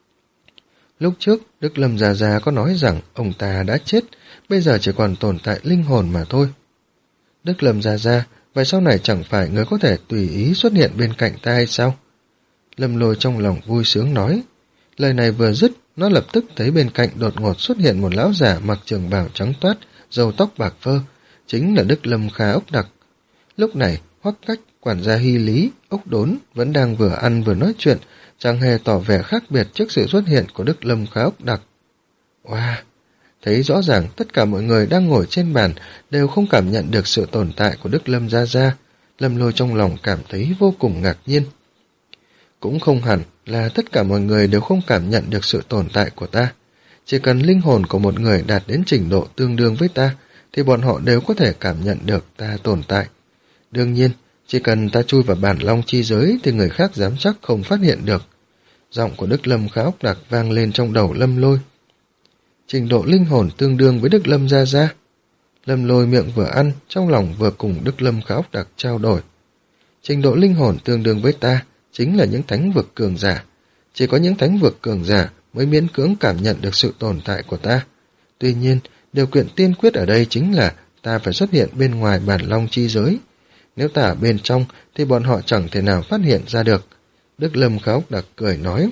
Lúc trước, Đức Lâm già già có nói rằng ông ta đã chết, bây giờ chỉ còn tồn tại linh hồn mà thôi. Đức Lâm già già, vậy sau này chẳng phải người có thể tùy ý xuất hiện bên cạnh ta hay sao? Lâm Lôi trong lòng vui sướng nói. Lời này vừa dứt, nó lập tức thấy bên cạnh đột ngột xuất hiện một lão giả mặc trường bào trắng toát, râu tóc bạc phơ, chính là Đức Lâm Khá Úc Đặc. Lúc này, Hoắc Cách, quản gia Hy Lý, Ốc Đốn vẫn đang vừa ăn vừa nói chuyện, chẳng hề tỏ vẻ khác biệt trước sự xuất hiện của Đức Lâm Khá Úc Đặc. Wow! Thấy rõ ràng tất cả mọi người đang ngồi trên bàn đều không cảm nhận được sự tồn tại của Đức Lâm gia gia. Lâm Lôi trong lòng cảm thấy vô cùng ngạc nhiên. Cũng không hẳn là tất cả mọi người đều không cảm nhận được sự tồn tại của ta. Chỉ cần linh hồn của một người đạt đến trình độ tương đương với ta, thì bọn họ đều có thể cảm nhận được ta tồn tại. Đương nhiên, chỉ cần ta chui vào bản long chi giới thì người khác dám chắc không phát hiện được. Giọng của Đức Lâm Khá Ốc Đặc vang lên trong đầu Lâm Lôi. Trình độ linh hồn tương đương với Đức Lâm Gia Gia. Lâm Lôi miệng vừa ăn, trong lòng vừa cùng Đức Lâm Khá Ốc Đặc trao đổi. Trình độ linh hồn tương đương với ta chính là những thánh vực cường giả. Chỉ có những thánh vực cường giả mới miễn cưỡng cảm nhận được sự tồn tại của ta. Tuy nhiên, điều kiện tiên quyết ở đây chính là ta phải xuất hiện bên ngoài bản long chi giới. Nếu ta ở bên trong thì bọn họ chẳng thể nào phát hiện ra được. Đức Lâm Khá Ốc Đặc cười nói.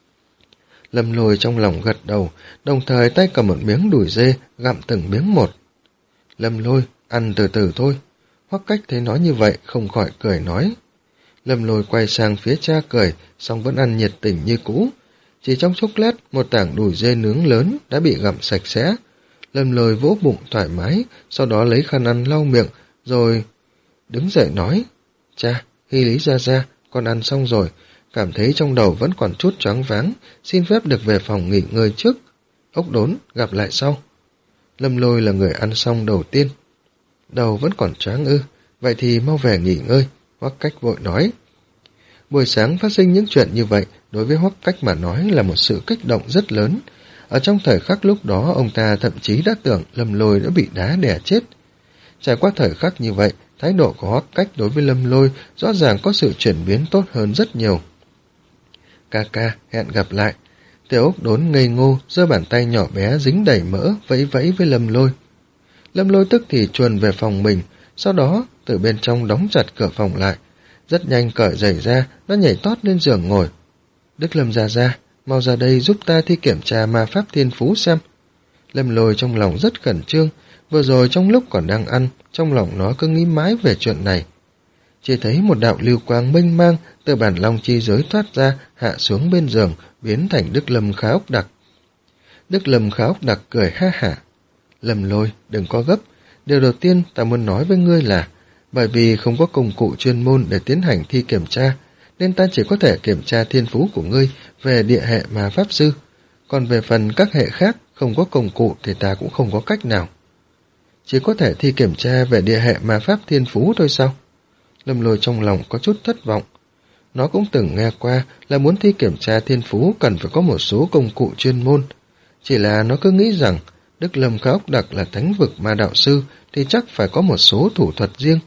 Lâm Lôi trong lòng gật đầu, đồng thời tay cầm một miếng đùi dê, gặm từng miếng một. Lâm Lôi, ăn từ từ thôi. Hoắc Cách thấy nói như vậy, không khỏi cười nói. Lâm Lôi quay sang phía cha cười, song vẫn ăn nhiệt tình như cũ. Chỉ trong chốc lát, một tảng đùi dê nướng lớn đã bị gặm sạch sẽ. Lâm Lôi vỗ bụng thoải mái, sau đó lấy khăn ăn lau miệng, rồi đứng dậy nói. Cha, Hy Lý Gia Gia, con ăn xong rồi, cảm thấy trong đầu vẫn còn chút choáng váng, xin phép được về phòng nghỉ ngơi trước. Ốc Đốn, gặp lại sau. Lâm Lôi là người ăn xong đầu tiên. Đầu vẫn còn choáng ư, vậy thì mau về nghỉ ngơi, Hoắc Cách vội nói. Buổi sáng phát sinh những chuyện như vậy, đối với Hoắc Cách mà nói là một sự kích động rất lớn. Ở trong thời khắc lúc đó, ông ta thậm chí đã tưởng Lâm Lôi đã bị đá đè chết. Trải qua thời khắc như vậy, thái độ của Hoắc Cách đối với Lâm Lôi rõ ràng có sự chuyển biến tốt hơn rất nhiều. Ca ca, hẹn gặp lại. Tiểu Ốc Đốn ngây ngô, giơ bàn tay nhỏ bé dính đầy mỡ, vẫy vẫy với Lâm Lôi. Lâm Lôi tức thì chuồn về phòng mình, sau đó từ bên trong đóng chặt cửa phòng lại. Rất nhanh cởi giày ra, nó nhảy tót lên giường ngồi. Đức Lâm Gia Gia, mau ra đây giúp ta thi kiểm tra ma pháp thiên phú xem. Lâm Lôi trong lòng rất khẩn trương, vừa rồi trong lúc còn đang ăn, trong lòng nó cứ nghĩ mãi về chuyện này. Chỉ thấy một đạo lưu quang mênh mang từ bản long chi giới thoát ra, hạ xuống bên giường, biến thành Đức Lâm Khá Ốc Đặc. Đức Lâm Khá Ốc Đặc cười ha hả. Lâm Lôi, đừng có gấp. Điều đầu tiên ta muốn nói với ngươi là, bởi vì không có công cụ chuyên môn để tiến hành thi kiểm tra, nên ta chỉ có thể kiểm tra thiên phú của ngươi về địa hệ ma pháp sư. Còn về phần các hệ khác, không có công cụ thì ta cũng không có cách nào. Chỉ có thể thi kiểm tra về địa hệ ma pháp thiên phú thôi sao? Lâm Lôi trong lòng có chút thất vọng. Nó cũng từng nghe qua là muốn thi kiểm tra thiên phú cần phải có một số công cụ chuyên môn. Chỉ là nó cứ nghĩ rằng Đức Lâm Khá Ốc Đặc là thánh vực ma đạo sư thì chắc phải có một số thủ thuật riêng.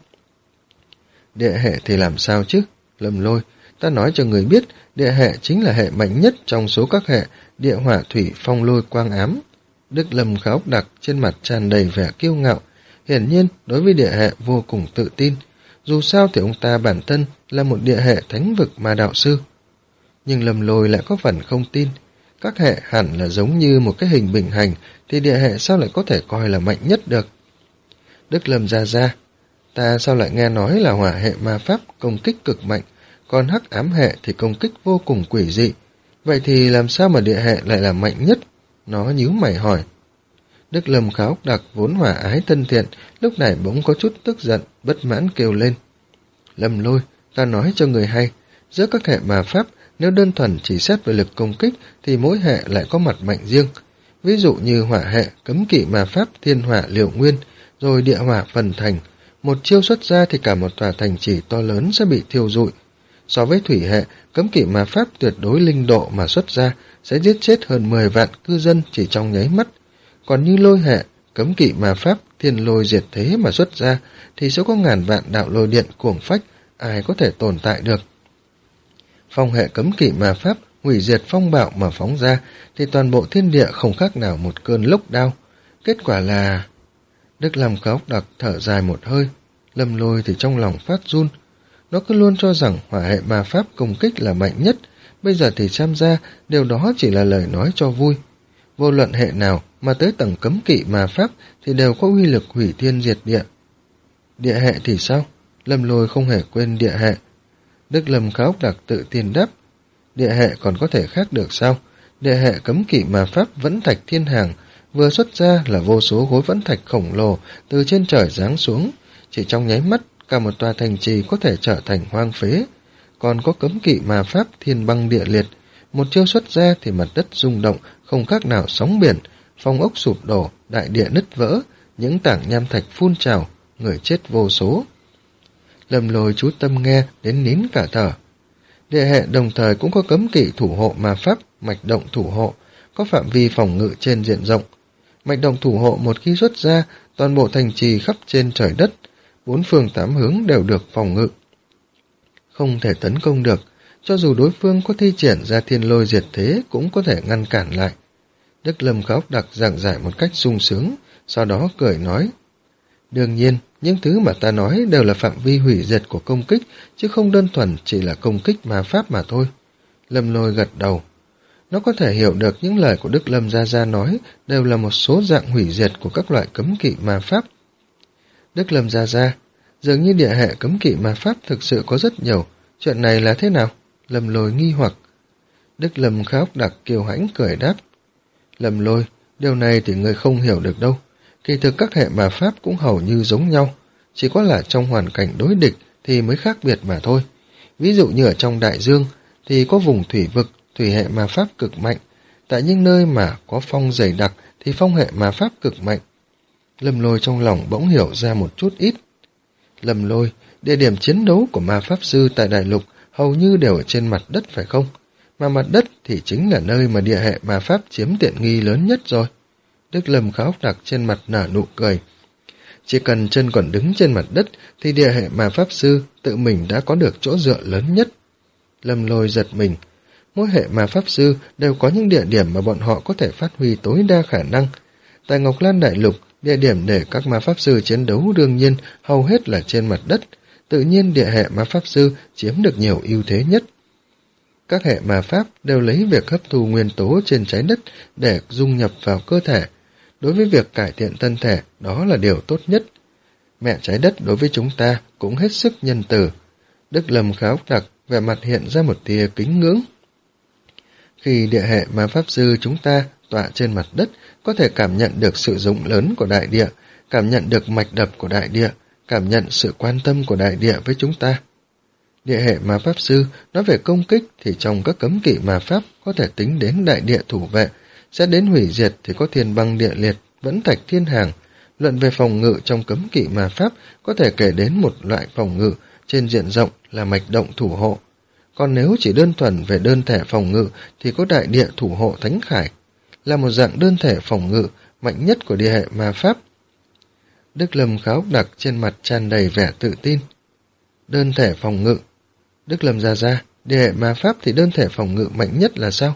Địa hệ thì làm sao chứ? Lâm Lôi, ta nói cho người biết, địa hệ chính là hệ mạnh nhất trong số các hệ địa hỏa thủy phong lôi quang ám. Đức Lâm Khá Ốc Đặc trên mặt tràn đầy vẻ kiêu ngạo, hiển nhiên đối với địa hệ vô cùng tự tin. Dù sao thì ông ta bản thân là một địa hệ thánh vực ma đạo sư. Nhưng Lâm Lôi lại có phần không tin. Các hệ hẳn là giống như một cái hình bình hành, thì địa hệ sao lại có thể coi là mạnh nhất được? Đức Lâm Gia Gia, ta sao lại nghe nói là hỏa hệ ma pháp công kích cực mạnh, còn hắc ám hệ thì công kích vô cùng quỷ dị. Vậy thì làm sao mà địa hệ lại là mạnh nhất? Nó nhíu mày hỏi. Đức Lâm Khá Ốc Đặc vốn hòa ái thân thiện, lúc này bỗng có chút tức giận, bất mãn kêu lên. Lâm Lôi, ta nói cho người hay, giữa các hệ ma pháp, nếu đơn thuần chỉ xét về lực công kích thì mỗi hệ lại có mặt mạnh riêng. Ví dụ như hỏa hệ, cấm kỵ ma pháp thiên hỏa liệu nguyên, rồi địa hỏa phần thành. Một chiêu xuất ra thì cả một tòa thành trì to lớn sẽ bị thiêu rụi. So với thủy hệ, cấm kỵ ma pháp tuyệt đối linh độ mà xuất ra sẽ giết chết hơn mười vạn cư dân chỉ trong nháy mắt. Còn như lôi hệ, cấm kỵ ma pháp thiên lôi diệt thế mà xuất ra thì sẽ có ngàn vạn đạo lôi điện cuồng phách, ai có thể tồn tại được. Phong hệ cấm kỵ ma pháp hủy diệt phong bạo mà phóng ra thì toàn bộ thiên địa không khác nào một cơn lốc đao. Kết quả là... Đức Lâm Khá Ốc Đặc thở dài một hơi. Lâm Lôi thì trong lòng phát run. Nó cứ luôn cho rằng hỏa hệ ma pháp công kích là mạnh nhất, bây giờ thì xem ra điều đó chỉ là lời nói cho vui. Vô luận hệ nào mà tới tầng cấm kỵ ma pháp thì đều có uy lực hủy thiên diệt địa. Địa hệ thì sao? Lâm Lôi không hề quên địa hệ. Đức Lâm Khá Ốc Đặc tự tin đáp. Địa hệ còn có thể khác được sao? Địa hệ cấm kỵ ma pháp vẫn thạch thiên hàng, vừa xuất ra là vô số khối vẫn thạch khổng lồ từ trên trời giáng xuống, chỉ trong nháy mắt cả một tòa thành trì có thể trở thành hoang phế. Còn có cấm kỵ ma pháp thiên băng địa liệt, Một chiêu xuất ra thì mặt đất rung động, không khác nào sóng biển, phong ốc sụp đổ, đại địa nứt vỡ, những tảng nham thạch phun trào, người chết vô số. Lâm Lôi chú tâm nghe đến nín cả thở. Địa hệ đồng thời cũng có cấm kỵ thủ hộ ma pháp, mạch động thủ hộ, có phạm vi phòng ngự trên diện rộng. Mạch động thủ hộ một khi xuất ra, toàn bộ thành trì khắp trên trời đất, bốn phương tám hướng đều được phòng ngự. Không thể tấn công được, cho dù đối phương có thi triển ra thiên lôi diệt thế cũng có thể ngăn cản lại. Đức Lâm Khá Ốc Đặc giảng giải một cách sung sướng, sau đó cười nói. Đương nhiên, những thứ mà ta nói đều là phạm vi hủy diệt của công kích, chứ không đơn thuần chỉ là công kích ma pháp mà thôi. Lâm Lôi gật đầu. Nó có thể hiểu được những lời của Đức Lâm Gia Gia nói đều là một số dạng hủy diệt của các loại cấm kỵ ma pháp. Đức Lâm Gia Gia, dường như địa hệ cấm kỵ ma pháp thực sự có rất nhiều, chuyện này là thế nào? Lâm Lôi nghi hoặc. Đức Lâm Khá Ốc Đặc kiêu hãnh cười đáp. Lâm Lôi, điều này thì người không hiểu được đâu. Kỳ thực các hệ ma pháp cũng hầu như giống nhau, chỉ có là trong hoàn cảnh đối địch thì mới khác biệt mà thôi. Ví dụ như ở trong đại dương thì có vùng thủy vực, thủy hệ ma pháp cực mạnh, tại những nơi mà có phong dày đặc thì phong hệ ma pháp cực mạnh. Lâm Lôi trong lòng bỗng hiểu ra một chút ít. Lâm Lôi, địa điểm chiến đấu của ma pháp sư tại đại lục hầu như đều ở trên mặt đất phải không? Mà mặt đất thì chính là nơi mà địa hệ ma pháp chiếm tiện nghi lớn nhất rồi. Đức Lâm Khá Ốc Đặc trên mặt nở nụ cười. Chỉ cần chân còn đứng trên mặt đất thì địa hệ ma pháp sư tự mình đã có được chỗ dựa lớn nhất. Lâm Lôi giật mình. Mỗi hệ ma pháp sư đều có những địa điểm mà bọn họ có thể phát huy tối đa khả năng. Tại Ngọc Lan Đại Lục, địa điểm để các ma pháp sư chiến đấu đương nhiên hầu hết là trên mặt đất. Tự nhiên địa hệ ma pháp sư chiếm được nhiều ưu thế nhất. Các hệ ma pháp đều lấy việc hấp thu nguyên tố trên trái đất để dung nhập vào cơ thể. Đối với việc cải thiện thân thể, đó là điều tốt nhất. Mẹ trái đất đối với chúng ta cũng hết sức nhân từ. Đức Lâm Khá Ốc Đặc vẻ mặt hiện ra một tia kính ngưỡng. Khi địa hệ ma pháp sư chúng ta tọa trên mặt đất, có thể cảm nhận được sự rộng lớn của đại địa, cảm nhận được mạch đập của đại địa, cảm nhận sự quan tâm của đại địa với chúng ta. Địa hệ ma pháp sư nói về công kích thì trong các cấm kỵ ma pháp có thể tính đến đại địa thủ vệ, sẽ đến hủy diệt thì có thiên băng địa liệt, vẫn thạch thiên hàng. Luận về phòng ngự trong cấm kỵ ma pháp có thể kể đến một loại phòng ngự trên diện rộng là mạch động thủ hộ. Còn nếu chỉ đơn thuần về đơn thể phòng ngự thì có đại địa thủ hộ thánh khải, là một dạng đơn thể phòng ngự mạnh nhất của địa hệ ma pháp. Đức Lâm Khá Ốc Đặc trên mặt tràn đầy vẻ tự tin. Đơn thể phòng ngự. Đức Lâm Gia Gia, địa hệ ma pháp thì đơn thể phòng ngự mạnh nhất là sao?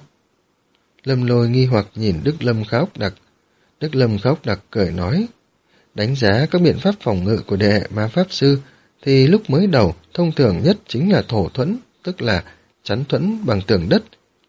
Lâm Lôi nghi hoặc nhìn Đức Lâm Khá Ốc Đặc. Đức Lâm Khá Ốc Đặc cười nói, đánh giá các biện pháp phòng ngự của địa hệ ma pháp sư thì lúc mới đầu thông thường nhất chính là thổ thuẫn, tức là chắn thuẫn bằng tường đất.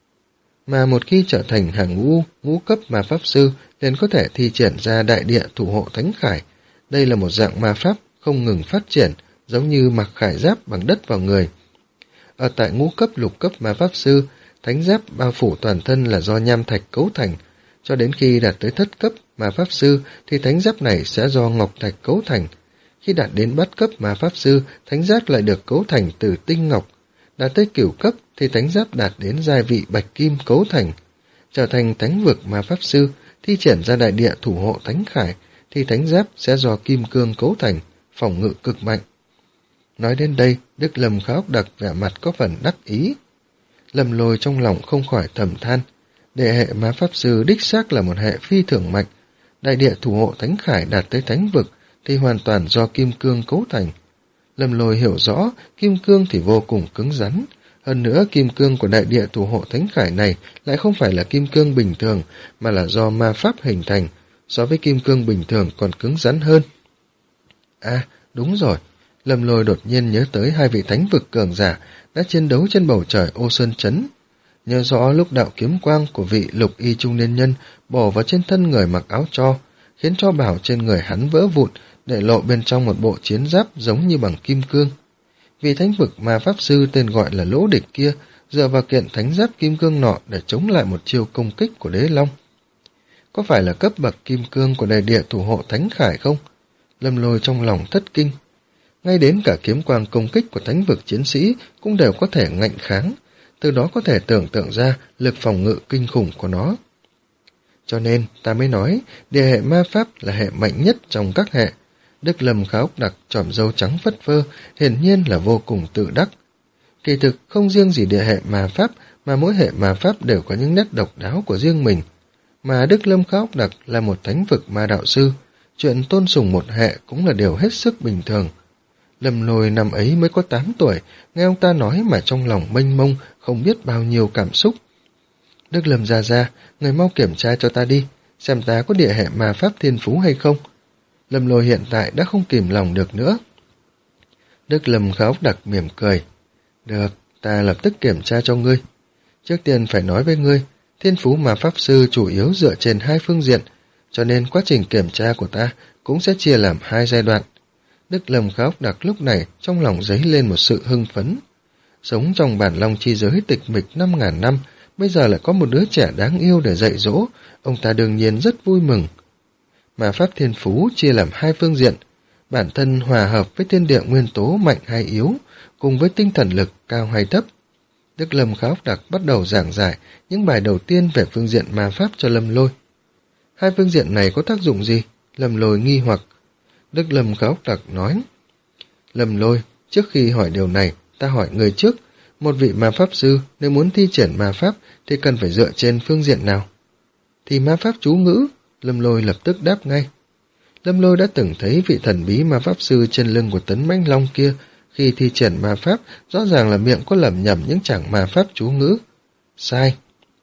Mà một khi trở thành hàng ngũ, ngũ cấp ma pháp sư liền có thể thi triển ra đại địa thủ hộ thánh khải. Đây là một dạng ma pháp không ngừng phát triển, giống như mặc khải giáp bằng đất vào người. Ở tại ngũ cấp lục cấp ma pháp sư, thánh giáp bao phủ toàn thân là do nham thạch cấu thành. Cho đến khi đạt tới thất cấp ma pháp sư thì thánh giáp này sẽ do ngọc thạch cấu thành. Khi đạt đến bát cấp ma pháp sư, thánh giáp lại được cấu thành từ tinh ngọc. Đạt tới cửu cấp thì thánh giáp đạt đến giai vị bạch kim cấu thành. Trở thành thánh vực ma pháp sư, thi triển ra đại địa thủ hộ thánh khải, thì thánh giáp sẽ do kim cương cấu thành, phòng ngự cực mạnh. Nói đến đây, Đức Lâm Khá Ốc Đặc vẻ mặt có phần đắc ý. Lâm Lôi trong lòng không khỏi thầm than, địa hệ ma pháp sư đích xác là một hệ phi thường mạnh. Đại địa thủ hộ thánh khải đạt tới thánh vực thì hoàn toàn do kim cương cấu thành. Lâm Lôi hiểu rõ, kim cương thì vô cùng cứng rắn. Hơn nữa, kim cương của đại địa thủ hộ thánh khải này lại không phải là kim cương bình thường, mà là do ma pháp hình thành, so với kim cương bình thường còn cứng rắn hơn. À, đúng rồi. Lâm Lôi đột nhiên nhớ tới hai vị thánh vực cường giả đã chiến đấu trên bầu trời Ô Sơn Trấn. Nhớ rõ lúc đạo kiếm quang của vị lục y trung niên nhân bổ vào trên thân người mặc áo tro, khiến cho bảo trên người hắn vỡ vụn, để lộ bên trong một bộ chiến giáp giống như bằng kim cương. Vị thánh vực ma pháp sư tên gọi là Lỗ Địch kia dựa vào kiện thánh giáp kim cương nọ để chống lại một chiêu công kích của Đế Long. Có phải là cấp bậc kim cương của đại địa thủ hộ thánh khải không? Lâm Lôi trong lòng thất kinh. Ngay đến cả kiếm quang công kích của thánh vực chiến sĩ cũng đều có thể ngạnh kháng. từ đó có thể tưởng tượng ra lực phòng ngự kinh khủng của nó. Cho nên ta mới nói địa hệ ma pháp là hệ mạnh nhất trong các hệ. Đức Lâm khá ốc đặc chòm râu trắng phất phơ, hiển nhiên là vô cùng tự đắc. Kỳ thực không riêng gì địa hệ ma pháp mà mỗi hệ ma pháp đều có những nét độc đáo của riêng mình. Mà Đức Lâm khá ốc đặc là một thánh vực ma đạo sư, chuyện tôn sùng một hệ cũng là điều hết sức bình thường. Lâm Lôi năm ấy mới có tám tuổi, nghe ông ta nói mà trong lòng mênh mông, không biết bao nhiêu cảm xúc. Đức Lâm gia gia, người mau kiểm tra cho ta đi, xem ta có địa hệ ma pháp thiên phú hay không. Lâm Lôi hiện tại đã không kìm lòng được nữa. Đức Lâm khá ốc đặc mỉm cười. Được, ta lập tức kiểm tra cho ngươi. Trước tiên phải nói với ngươi, thiên phú ma pháp sư chủ yếu dựa trên hai phương diện, cho nên quá trình kiểm tra của ta cũng sẽ chia làm hai giai đoạn. Đức Lâm khá ốc đặc lúc này trong lòng dấy lên một sự hưng phấn. Sống trong bản long chi giới tịch mịch năm ngàn năm, bây giờ lại có một đứa trẻ đáng yêu để dạy dỗ, ông ta đương nhiên rất vui mừng. Ma pháp thiên phú chia làm hai phương diện, bản thân hòa hợp với thiên địa nguyên tố mạnh hay yếu, cùng với tinh thần lực cao hay thấp. Đức Lâm khá ốc đặc bắt đầu giảng giải những bài đầu tiên về phương diện ma pháp cho Lâm Lôi. Hai phương diện này có tác dụng gì? Lâm Lôi nghi hoặc. Đức Lâm khá ốc đặc nói. Lâm Lôi, trước khi hỏi điều này, ta hỏi người trước, một vị ma pháp sư nếu muốn thi triển ma pháp thì cần phải dựa trên phương diện nào? Thì ma pháp chú ngữ, Lâm Lôi lập tức đáp ngay. Lâm Lôi đã từng thấy vị thần bí ma pháp sư trên lưng của Tấn Mãnh Long kia, khi thi triển ma pháp, rõ ràng là miệng có lẩm nhẩm những chảng ma pháp chú ngữ. Sai.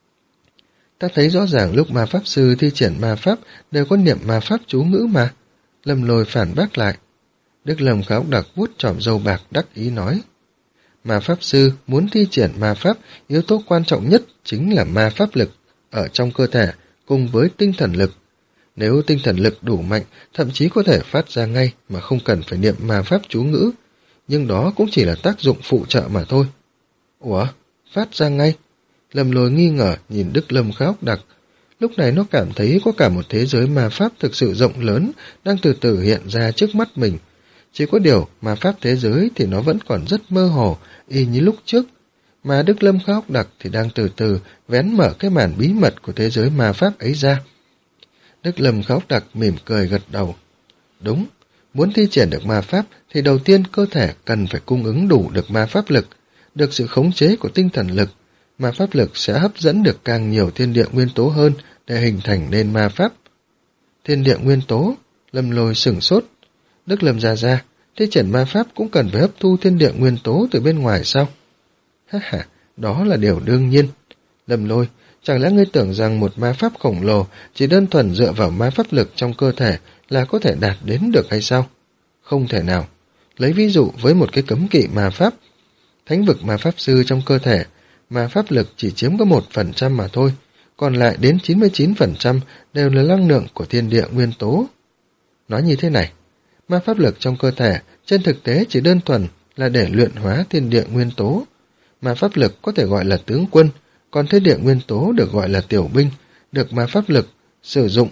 Ta thấy rõ ràng lúc ma pháp sư thi triển ma pháp đều có niệm ma pháp chú ngữ mà. Lâm Lôi phản bác lại. Đức Lâm khá ốc đặc vuốt tròm râu bạc đắc ý nói. Ma pháp sư muốn thi triển ma pháp, yếu tố quan trọng nhất chính là ma pháp lực ở trong cơ thể cùng với tinh thần lực. Nếu tinh thần lực đủ mạnh, thậm chí có thể phát ra ngay mà không cần phải niệm ma pháp chú ngữ, nhưng đó cũng chỉ là tác dụng phụ trợ mà thôi. Ủa? Phát ra ngay? Lâm Lôi nghi ngờ nhìn Đức Lâm khá ốc đặc. Lúc này nó cảm thấy có cả một thế giới ma pháp thực sự rộng lớn đang từ từ hiện ra trước mắt mình. Chỉ có điều ma pháp thế giới thì nó vẫn còn rất mơ hồ, y như lúc trước. Mà Đức Lâm khá ốc đặc thì đang từ từ vén mở cái màn bí mật của thế giới ma pháp ấy ra. Đức Lâm khá ốc đặc mỉm cười gật đầu. Đúng, muốn thi triển được ma pháp thì đầu tiên cơ thể cần phải cung ứng đủ được ma pháp lực, được sự khống chế của tinh thần lực. Ma pháp lực sẽ hấp dẫn được càng nhiều thiên địa nguyên tố hơn để hình thành nên ma pháp. Thiên địa nguyên tố, Lâm Lôi sửng sốt. Đức Lâm gia gia, thi triển ma pháp cũng cần phải hấp thu thiên địa nguyên tố từ bên ngoài sao? Ha ha, đó là điều đương nhiên. Lâm Lôi, chẳng lẽ ngươi tưởng rằng một ma pháp khổng lồ chỉ đơn thuần dựa vào ma pháp lực trong cơ thể là có thể đạt đến được hay sao? Không thể nào. Lấy ví dụ với một cái cấm kỵ ma pháp. Thánh vực ma pháp sư trong cơ thể, ma pháp lực chỉ chiếm có một phần trăm mà thôi, còn lại đến chín mươi chín phần trăm đều là năng lượng của thiên địa nguyên tố. Nói như thế này, ma pháp lực trong cơ thể trên thực tế chỉ đơn thuần là để luyện hóa thiên địa nguyên tố. Ma pháp lực có thể gọi là tướng quân, còn thiên địa nguyên tố được gọi là tiểu binh, được ma pháp lực sử dụng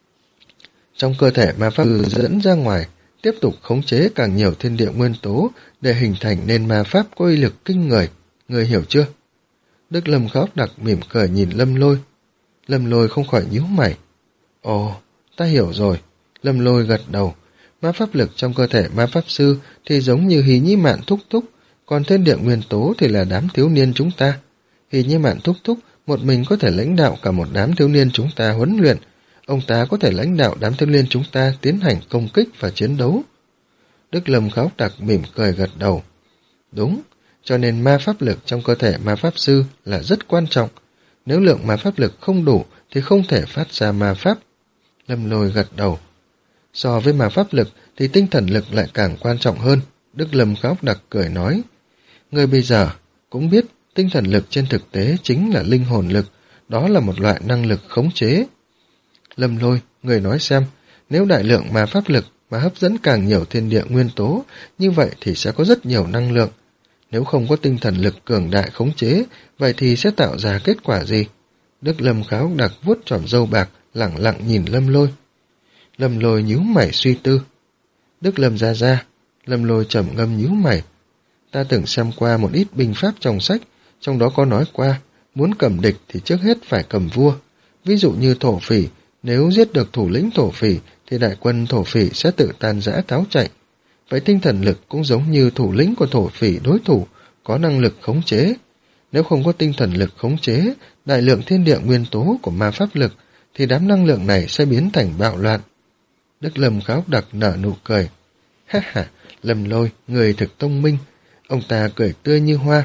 trong cơ thể ma pháp lực dẫn ra ngoài, tiếp tục khống chế càng nhiều thiên địa nguyên tố để hình thành nên ma pháp có uy lực kinh người. Người hiểu chưa? Đức Lâm khá ốc đặc mỉm cười nhìn Lâm Lôi. Lâm Lôi không khỏi nhíu mày. Ồ, ta hiểu rồi. Lâm Lôi gật đầu. Ma pháp lực trong cơ thể ma pháp sư thì giống như Hí Nhĩ Mạn Thúc Thúc, còn thiên địa nguyên tố thì là đám thiếu niên chúng ta. Hí Nhĩ Mạn Thúc Thúc một mình có thể lãnh đạo cả một đám thiếu niên chúng ta huấn luyện. Ông ta có thể lãnh đạo đám thiếu niên chúng ta tiến hành công kích và chiến đấu. Đức Lâm khá ốc đặc mỉm cười gật đầu. Đúng, cho nên ma pháp lực trong cơ thể ma pháp sư là rất quan trọng. Nếu lượng ma pháp lực không đủ thì không thể phát ra ma pháp. Lâm Lôi gật đầu. So với ma pháp lực thì tinh thần lực lại càng quan trọng hơn. Đức Lâm khá ốc đặc cười nói. Người bây giờ cũng biết tinh thần lực trên thực tế chính là linh hồn lực. Đó là một loại năng lực khống chế. Lâm Lôi, người nói xem, nếu đại lượng ma pháp lực mà hấp dẫn càng nhiều thiên địa nguyên tố, như vậy thì sẽ có rất nhiều năng lượng. Nếu không có tinh thần lực cường đại khống chế, vậy thì sẽ tạo ra kết quả gì? Đức Lâm khá ốc đặc vuốt tròm râu bạc, lẳng lặng nhìn Lâm Lôi. Lâm Lôi nhíu mày suy tư. Đức Lâm gia gia, Lâm Lôi trầm ngâm nhíu mày. Ta từng xem qua một ít binh pháp trong sách, trong đó có nói qua, muốn cầm địch thì trước hết phải cầm vua. Ví dụ như thổ phỉ, nếu giết được thủ lĩnh thổ phỉ thì đại quân thổ phỉ sẽ tự tan rã tháo chạy. Vậy tinh thần lực cũng giống như thủ lĩnh của thổ phỉ đối thủ, có năng lực khống chế. Nếu không có tinh thần lực khống chế đại lượng thiên địa nguyên tố của ma pháp lực, thì đám năng lượng này sẽ biến thành bạo loạn. Đức Lâm Khá Úc Đặc nở nụ cười. Ha ha, Lâm Lôi, người thực thông minh. Ông ta cười tươi như hoa.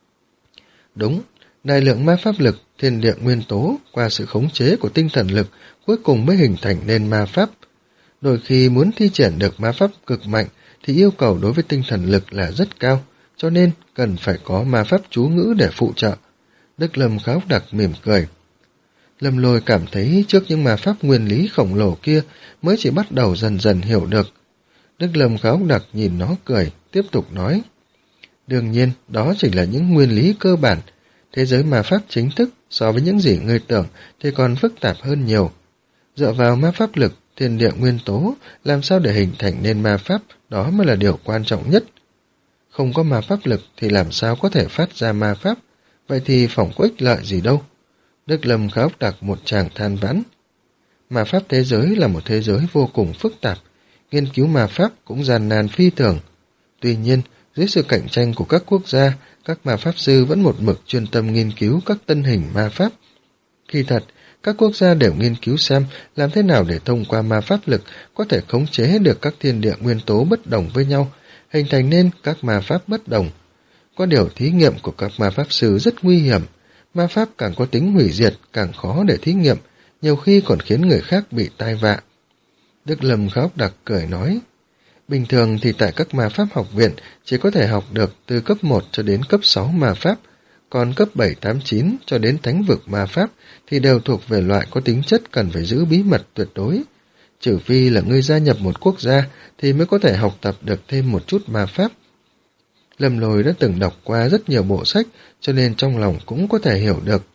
Đúng, đại lượng ma pháp lực, thiên địa nguyên tố qua sự khống chế của tinh thần lực cuối cùng mới hình thành nên ma pháp. Đôi khi muốn thi triển được ma pháp cực mạnh thì yêu cầu đối với tinh thần lực là rất cao, cho nên cần phải có ma pháp chú ngữ để phụ trợ. Đức Lâm Khá Úc Đặc mỉm cười. Lâm Lôi cảm thấy trước những ma pháp nguyên lý khổng lồ kia mới chỉ bắt đầu dần dần hiểu được. Đức Lâm Khá Úc Đặc nhìn nó cười, tiếp tục nói. Đương nhiên, đó chỉ là những nguyên lý cơ bản. Thế giới ma pháp chính thức so với những gì ngươi tưởng thì còn phức tạp hơn nhiều. Dựa vào ma pháp lực, thiên địa nguyên tố, làm sao để hình thành nên ma pháp, đó mới là điều quan trọng nhất. Không có ma pháp lực thì làm sao có thể phát ra ma pháp, vậy thì phỏng có ích lợi gì đâu. Đức Lâm Khá Úc Đặc một tràng than vãn. Ma pháp thế giới là một thế giới vô cùng phức tạp, nghiên cứu ma pháp cũng gian nan phi thường. Tuy nhiên, dưới sự cạnh tranh của các quốc gia, các ma pháp sư vẫn một mực chuyên tâm nghiên cứu các tân hình ma pháp. Khi thật, các quốc gia đều nghiên cứu xem làm thế nào để thông qua ma pháp lực có thể khống chế được các thiên địa nguyên tố bất đồng với nhau, hình thành nên các ma pháp bất đồng. Có điều thí nghiệm của các ma pháp sư rất nguy hiểm, ma pháp càng có tính hủy diệt càng khó để thí nghiệm, nhiều khi còn khiến người khác bị tai vạ. Đức Lâm Khá Úc Đặc cười nói, bình thường thì tại các ma pháp học viện chỉ có thể học được từ cấp một cho đến cấp sáu ma pháp, còn cấp bảy, tám, chín cho đến thánh vực ma pháp thì đều thuộc về loại có tính chất cần phải giữ bí mật tuyệt đối. Trừ phi là ngươi gia nhập một quốc gia thì mới có thể học tập được thêm một chút ma pháp. Lâm Lôi đã từng đọc qua rất nhiều bộ sách, cho nên trong lòng cũng có thể hiểu được.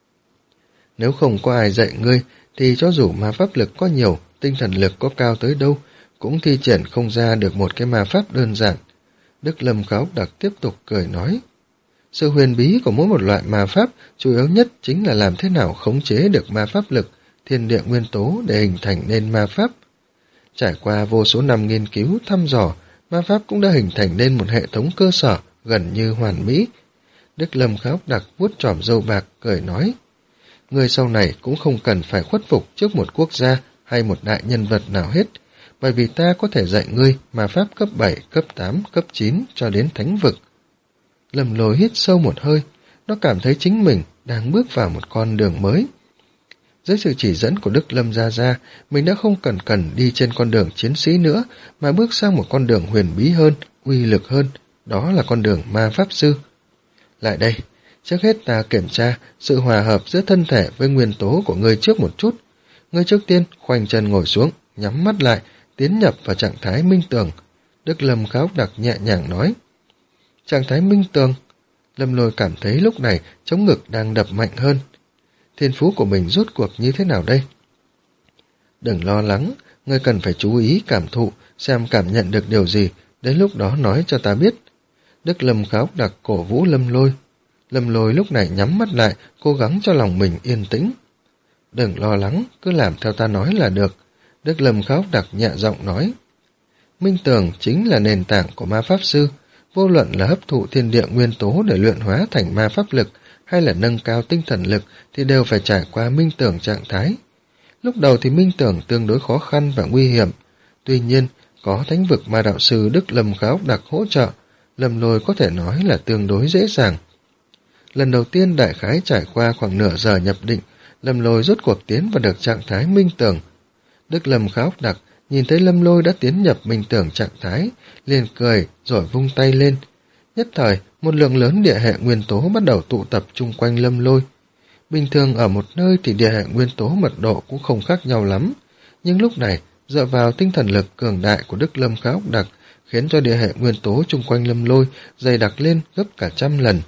Nếu không có ai dạy ngươi, thì cho dù ma pháp lực có nhiều, tinh thần lực có cao tới đâu, cũng thi triển không ra được một cái ma pháp đơn giản. Đức Lâm Khá Úc Đặc tiếp tục cười nói. Sự huyền bí của mỗi một loại ma pháp chủ yếu nhất chính là làm thế nào khống chế được ma pháp lực, thiên địa nguyên tố để hình thành nên ma pháp. Trải qua vô số năm nghiên cứu, thăm dò, ma pháp cũng đã hình thành nên một hệ thống cơ sở gần như hoàn mỹ. Đức Lâm Khá Úc Đặc vuốt tròm râu bạc, cười nói. Người sau này cũng không cần phải khuất phục trước một quốc gia hay một đại nhân vật nào hết, bởi vì ta có thể dạy ngươi ma pháp cấp bảy, cấp tám, cấp chín cho đến thánh vực. Lâm Lôi hít sâu một hơi, nó cảm thấy chính mình đang bước vào một con đường mới. Dưới sự chỉ dẫn của Đức Lâm Gia Gia, mình đã không cần cần đi trên con đường chiến sĩ nữa, mà bước sang một con đường huyền bí hơn, uy lực hơn, đó là con đường ma pháp sư. Lại đây, trước hết ta kiểm tra sự hòa hợp giữa thân thể với nguyên tố của ngươi trước một chút. Ngươi trước tiên khoanh chân ngồi xuống, nhắm mắt lại, tiến nhập vào trạng thái minh tường. Đức Lâm Khá Úc Đặc nhẹ nhàng nói. Trạng thái minh tường? Lâm Lôi cảm thấy lúc này trống ngực đang đập mạnh hơn. Thiên phú của mình rốt cuộc như thế nào đây? Đừng lo lắng, ngươi cần phải chú ý cảm thụ, xem cảm nhận được điều gì, đến lúc đó nói cho ta biết. Đức Lâm Khá Úc Đặc cổ vũ Lâm Lôi. Lâm Lôi lúc này nhắm mắt lại, cố gắng cho lòng mình yên tĩnh. Đừng lo lắng, cứ làm theo ta nói là được. Đức Lâm Khá Úc Đặc nhẹ giọng nói. Minh tường chính là nền tảng của ma pháp sư, vô luận là hấp thụ thiên địa nguyên tố để luyện hóa thành ma pháp lực, hay là nâng cao tinh thần lực thì đều phải trải qua minh tưởng trạng thái. Lúc đầu thì minh tưởng tương đối khó khăn và nguy hiểm, tuy nhiên có thánh vực ma đạo sư Đức Lâm Khá Úc Đặc hỗ trợ, Lâm Lôi có thể nói là tương đối dễ dàng. Lần đầu tiên đại khái trải qua khoảng nửa giờ nhập định, Lâm Lôi rốt cuộc tiến vào được trạng thái minh tưởng. Đức Lâm Khá Úc Đặc nhìn thấy Lâm Lôi đã tiến nhập minh tưởng trạng thái, liền cười rồi vung tay lên. Nhất thời, một lượng lớn địa hệ nguyên tố bắt đầu tụ tập chung quanh Lâm Lôi. Bình thường ở một nơi thì địa hệ nguyên tố mật độ cũng không khác nhau lắm, nhưng lúc này, dựa vào tinh thần lực cường đại của Đức Lâm Khá Úc Đặc, khiến cho địa hệ nguyên tố chung quanh Lâm Lôi dày đặc lên gấp cả trăm lần.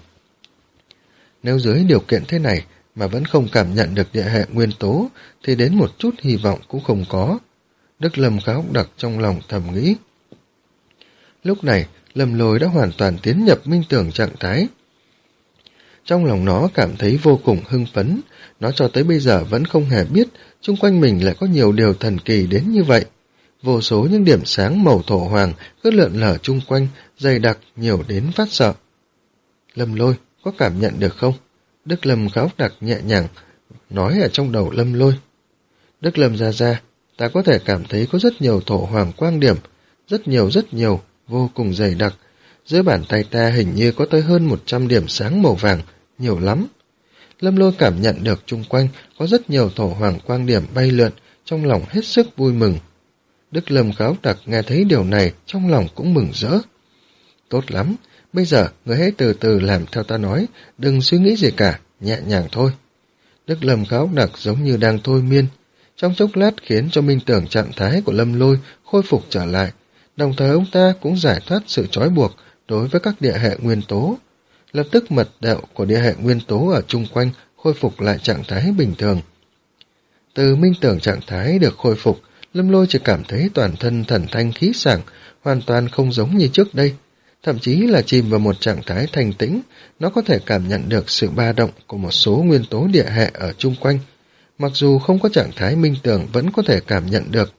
Nếu dưới điều kiện thế này mà vẫn không cảm nhận được địa hệ nguyên tố, thì đến một chút hy vọng cũng không có. Đức Lâm Khá Úc Đặc trong lòng thầm nghĩ. Lúc này, Lâm Lôi đã hoàn toàn tiến nhập minh tưởng trạng thái. Trong lòng nó cảm thấy vô cùng hưng phấn, nó cho tới bây giờ vẫn không hề biết chung quanh mình lại có nhiều điều thần kỳ đến như vậy. Vô số những điểm sáng màu thổ hoàng cứ lượn lờ chung quanh, dày đặc nhiều đến phát sợ. Lâm Lôi, có cảm nhận được không? Đức Lâm Khá Úc Đặc nhẹ nhàng nói ở trong đầu Lâm Lôi. Đức Lâm ra ra, ta có thể cảm thấy có rất nhiều thổ hoàng quang điểm, rất nhiều rất nhiều, vô cùng dày đặc. Dưới bàn tay ta hình như có tới hơn một trăm điểm sáng màu vàng, nhiều lắm. Lâm Lôi cảm nhận được chung quanh có rất nhiều thổ hoàng quang điểm bay lượn, trong lòng hết sức vui mừng. Đức Lâm Khá Úc Đặc nghe thấy điều này, trong lòng cũng mừng rỡ. Tốt lắm, bây giờ người hãy từ từ làm theo ta nói, đừng suy nghĩ gì cả, nhẹ nhàng thôi. Đức Lâm Khá Úc Đặc giống như đang thôi miên, trong chốc lát khiến cho minh tưởng trạng thái của Lâm Lôi khôi phục trở lại, đồng thời ông ta cũng giải thoát sự trói buộc đối với các địa hệ nguyên tố. Lập tức mật đạo của địa hệ nguyên tố ở chung quanh khôi phục lại trạng thái bình thường. Từ minh tưởng trạng thái được khôi phục, Lâm Lôi chỉ cảm thấy toàn thân thần thanh khí sảng, hoàn toàn không giống như trước đây. Thậm chí là chìm vào một trạng thái thanh tĩnh, nó có thể cảm nhận được sự ba động của một số nguyên tố địa hệ ở chung quanh. Mặc dù không có trạng thái minh tưởng vẫn có thể cảm nhận được.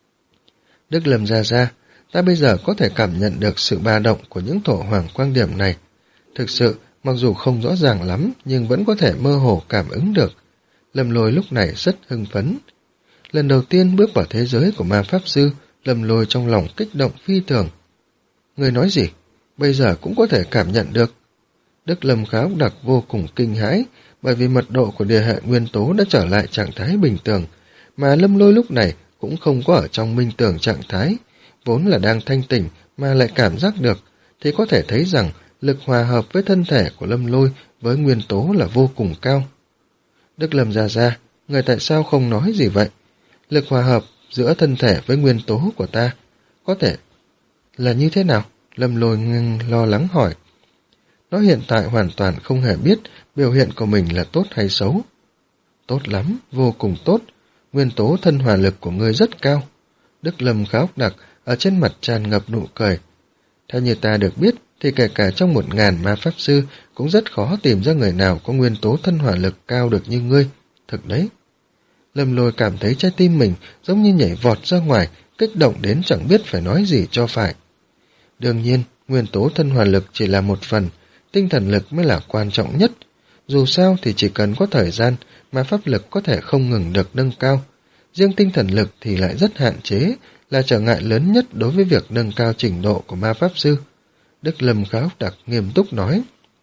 Đức Lâm ra ra, ta bây giờ có thể cảm nhận được sự ba động của những thổ hoàng quang điểm này. Thực sự, mặc dù không rõ ràng lắm, nhưng vẫn có thể mơ hồ cảm ứng được. Lâm Lôi lúc này rất hưng phấn. Lần đầu tiên bước vào thế giới của ma pháp sư, Lâm Lôi trong lòng kích động phi thường. Người nói gì? Bây giờ cũng có thể cảm nhận được. Đức Lâm Khá Úc Đặc vô cùng kinh hãi, bởi vì mật độ của địa hệ nguyên tố đã trở lại trạng thái bình thường, mà Lâm Lôi lúc này cũng không có ở trong minh tưởng trạng thái, vốn là đang thanh tỉnh mà lại cảm giác được, thì có thể thấy rằng lực hòa hợp với thân thể của Lâm Lôi với nguyên tố là vô cùng cao. Đức Lâm ra ra, người tại sao không nói gì vậy? Lực hòa hợp giữa thân thể với nguyên tố của ta có thể là như thế nào? Lâm Lôi ngưng lo lắng hỏi. Nó hiện tại hoàn toàn không hề biết biểu hiện của mình là tốt hay xấu. Tốt lắm, vô cùng tốt. Nguyên tố thân hòa lực của ngươi rất cao. Đức Lâm Khá Úc Đặc ở trên mặt tràn ngập nụ cười. Theo như ta được biết, thì kể cả trong một ngàn ma pháp sư cũng rất khó tìm ra người nào có nguyên tố thân hỏa lực cao được như ngươi. Thực đấy. Lâm Lôi cảm thấy trái tim mình giống như nhảy vọt ra ngoài, kích động đến chẳng biết phải nói gì cho phải. Đương nhiên, nguyên tố thân hỏa lực chỉ là một phần, tinh thần lực mới là quan trọng nhất. Dù sao thì chỉ cần có thời gian mà pháp lực có thể không ngừng được nâng cao. Riêng tinh thần lực thì lại rất hạn chế, là trở ngại lớn nhất đối với việc nâng cao trình độ của ma pháp sư. Đức Lâm Khá Úc Đặc nghiêm túc nói.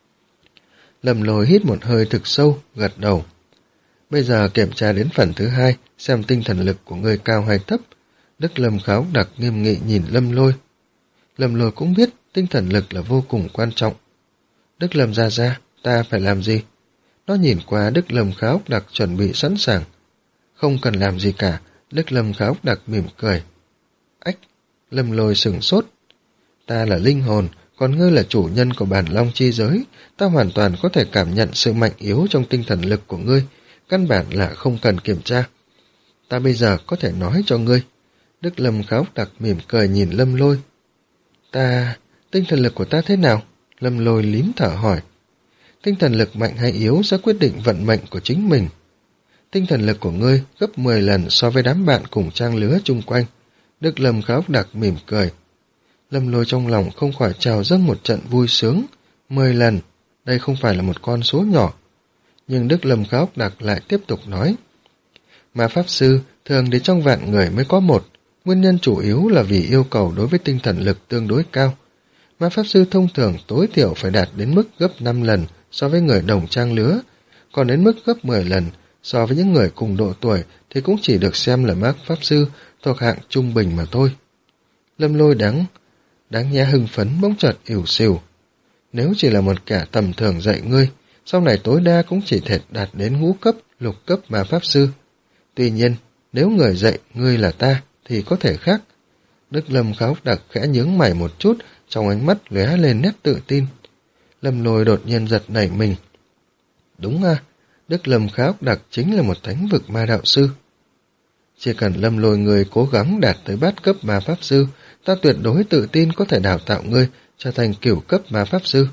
Lâm Lôi hít một hơi thực sâu, gật đầu. Bây giờ kiểm tra đến phần thứ hai, xem tinh thần lực của ngươi cao hay thấp. Đức Lâm Khá Úc Đặc nghiêm nghị nhìn Lâm Lôi. Lâm Lôi cũng biết tinh thần lực là vô cùng quan trọng. Đức Lâm ra ra, ta phải làm gì? Nó nhìn qua Đức Lâm Khá Úc Đặc chuẩn bị sẵn sàng. Không cần làm gì cả, Đức Lâm Khá Úc Đặc mỉm cười. Ách, Lâm Lôi sửng sốt. Ta là linh hồn, còn ngươi là chủ nhân của bản long chi giới. Ta hoàn toàn có thể cảm nhận sự mạnh yếu trong tinh thần lực của ngươi, căn bản là không cần kiểm tra. Ta bây giờ có thể nói cho ngươi. Đức Lâm Khá Úc Đặc mỉm cười nhìn Lâm Lôi. Ta... tinh thần lực của ta thế nào? Lâm Lôi lín thở hỏi. Tinh thần lực mạnh hay yếu sẽ quyết định vận mệnh của chính mình. Tinh thần lực của ngươi gấp mười lần so với đám bạn cùng trang lứa chung quanh. Đức Lâm Khá Úc Đặc mỉm cười. Lâm Lôi trong lòng không khỏi trào dâng một trận vui sướng. Mười lần, đây không phải là một con số nhỏ. Nhưng Đức Lâm Khá Úc Đặc lại tiếp tục nói. Mà pháp sư thường đến trong vạn người mới có một. Nguyên nhân chủ yếu là vì yêu cầu đối với tinh thần lực tương đối cao. Ma pháp sư thông thường tối thiểu phải đạt đến mức gấp năm lần so với người đồng trang lứa, còn đến mức gấp mười lần so với những người cùng độ tuổi thì cũng chỉ được xem là ma pháp sư thuộc hạng trung bình mà thôi. Lâm Lôi đáng, đáng nhẽ hưng phấn bỗng chợt ỉu xìu. Nếu chỉ là một kẻ tầm thường dạy ngươi, sau này tối đa cũng chỉ thể đạt đến ngũ cấp, lục cấp ma pháp sư. Tuy nhiên, nếu người dạy ngươi là ta thì có thể khác. Đức Lâm Khá Úc Đặc khẽ nhướng mày một chút, trong ánh mắt lóe lên nét tự tin. Lâm Lôi đột nhiên giật nảy mình. Đúng à, Đức Lâm Khá Úc Đặc chính là một thánh vực ma đạo sư. Chỉ cần Lâm Lôi người cố gắng đạt tới bát cấp ma pháp sư, ta tuyệt đối tự tin có thể đào tạo ngươi trở thành cửu cấp ma pháp sư.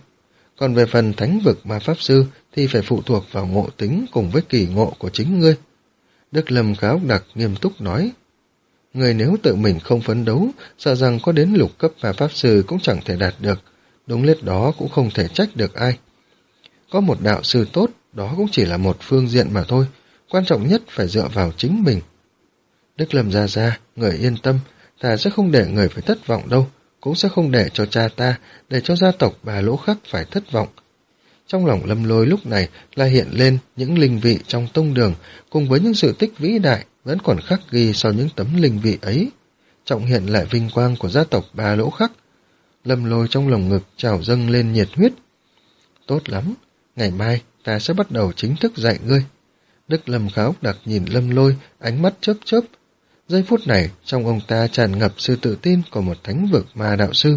còn về phần thánh vực ma pháp sư thì phải phụ thuộc vào ngộ tính cùng với kỳ ngộ của chính ngươi. Đức Lâm Khá Ốc Đặc nghiêm túc nói, người nếu tự mình không phấn đấu, sợ rằng có đến lục cấp ma pháp sư cũng chẳng thể đạt được, đúng lúc đó cũng không thể trách được ai. Có một đạo sư tốt, đó cũng chỉ là một phương diện mà thôi, quan trọng nhất phải dựa vào chính mình. Đức Lâm Gia Gia, người yên tâm, ta sẽ không để người phải thất vọng đâu, cũng sẽ không để cho cha ta, để cho gia tộc Bà Lỗ Khắc phải thất vọng. Trong lòng Lâm Lôi lúc này là hiện lên những linh vị trong tông đường, cùng với những sự tích vĩ đại vẫn còn khắc ghi sau những tấm linh vị ấy, trọng hiện lại vinh quang của gia tộc Bà Lỗ Khắc. Lâm Lôi trong lồng ngực trào dâng lên nhiệt huyết. Tốt lắm, ngày mai ta sẽ bắt đầu chính thức dạy ngươi. Đức Lâm Khá Ốc Đặc nhìn Lâm Lôi, ánh mắt chớp chớp. Giây phút này, trong ông ta tràn ngập sự tự tin của một thánh vực ma đạo sư.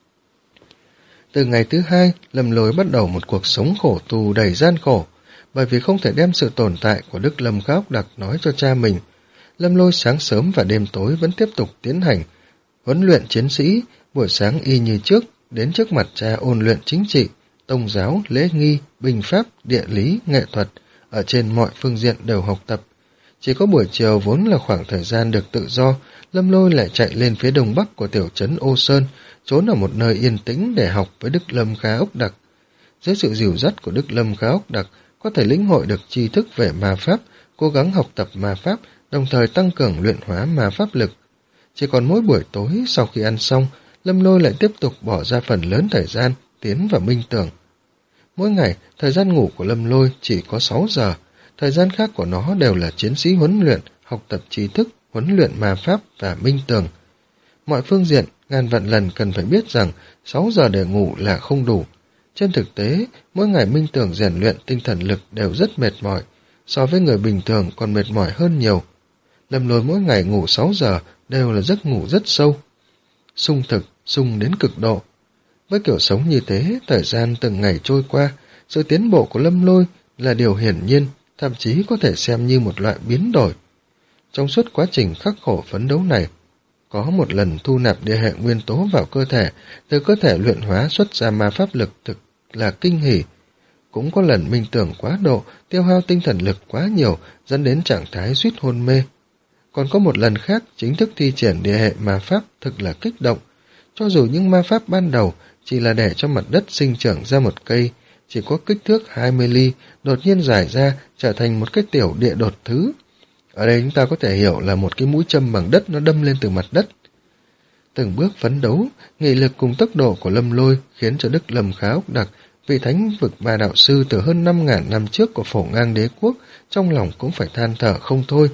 Từ ngày thứ hai, Lâm Lôi bắt đầu một cuộc sống khổ tù đầy gian khổ, bởi vì không thể đem sự tồn tại của Đức Lâm Khá Ốc Đặc nói cho cha mình. Lâm Lôi sáng sớm và đêm tối vẫn tiếp tục tiến hành huấn luyện chiến sĩ, buổi sáng y như trước, đến trước mặt cha ôn luyện chính trị, tôn giáo, lễ nghi, binh pháp, địa lý, nghệ thuật, ở trên mọi phương diện đều học tập. Chỉ có buổi chiều vốn là khoảng thời gian được tự do, Lâm Lôi lại chạy lên phía đông bắc của tiểu trấn Ô Sơn, trốn ở một nơi yên tĩnh để học với Đức Lâm Khá Ốc Đặc. Dưới sự dìu dắt của Đức Lâm Khá Ốc Đặc, có thể lĩnh hội được tri thức về ma pháp, cố gắng học tập ma pháp, đồng thời tăng cường luyện hóa ma pháp lực. Chỉ còn mỗi buổi tối sau khi ăn xong, Lâm Lôi lại tiếp tục bỏ ra phần lớn thời gian tiến vào minh tưởng. Mỗi ngày, thời gian ngủ của Lâm Lôi chỉ có sáu giờ, thời gian khác của nó đều là chiến sĩ huấn luyện, học tập tri thức, huấn luyện ma pháp và minh tường. Mọi phương diện, ngàn vạn lần cần phải biết rằng sáu giờ để ngủ là không đủ. Trên thực tế, mỗi ngày minh tường rèn luyện tinh thần lực đều rất mệt mỏi, so với người bình thường còn mệt mỏi hơn nhiều. Lâm Lôi mỗi ngày ngủ sáu giờ đều là giấc ngủ rất sâu, sung thực, sung đến cực độ. Với kiểu sống như thế, thời gian từng ngày trôi qua, sự tiến bộ của Lâm Lôi là điều hiển nhiên, thậm chí có thể xem như một loại biến đổi. Trong suốt quá trình khắc khổ phấn đấu này, có một lần thu nạp địa hệ nguyên tố vào cơ thể, từ cơ thể luyện hóa xuất ra ma pháp lực thực là kinh hỉ. Cũng có lần minh tưởng quá độ, tiêu hao tinh thần lực quá nhiều, dẫn đến trạng thái suýt hôn mê. Còn có một lần khác, chính thức thi triển địa hệ ma pháp thực là kích động. Cho dù những ma pháp ban đầu chỉ là để cho mặt đất sinh trưởng ra một cây, chỉ có kích thước hai mươi ly, đột nhiên dài ra trở thành một cái tiểu địa đột thứ. Ở đây chúng ta có thể hiểu là một cái mũi châm bằng đất nó đâm lên từ mặt đất. Từng bước phấn đấu, nghị lực cùng tốc độ của Lâm Lôi khiến cho Đức Lâm Khá Ốc Đặc, vị thánh vực ma đạo sư từ hơn năm ngàn năm trước của Phổ Ngang Đế Quốc, trong lòng cũng phải than thở không thôi.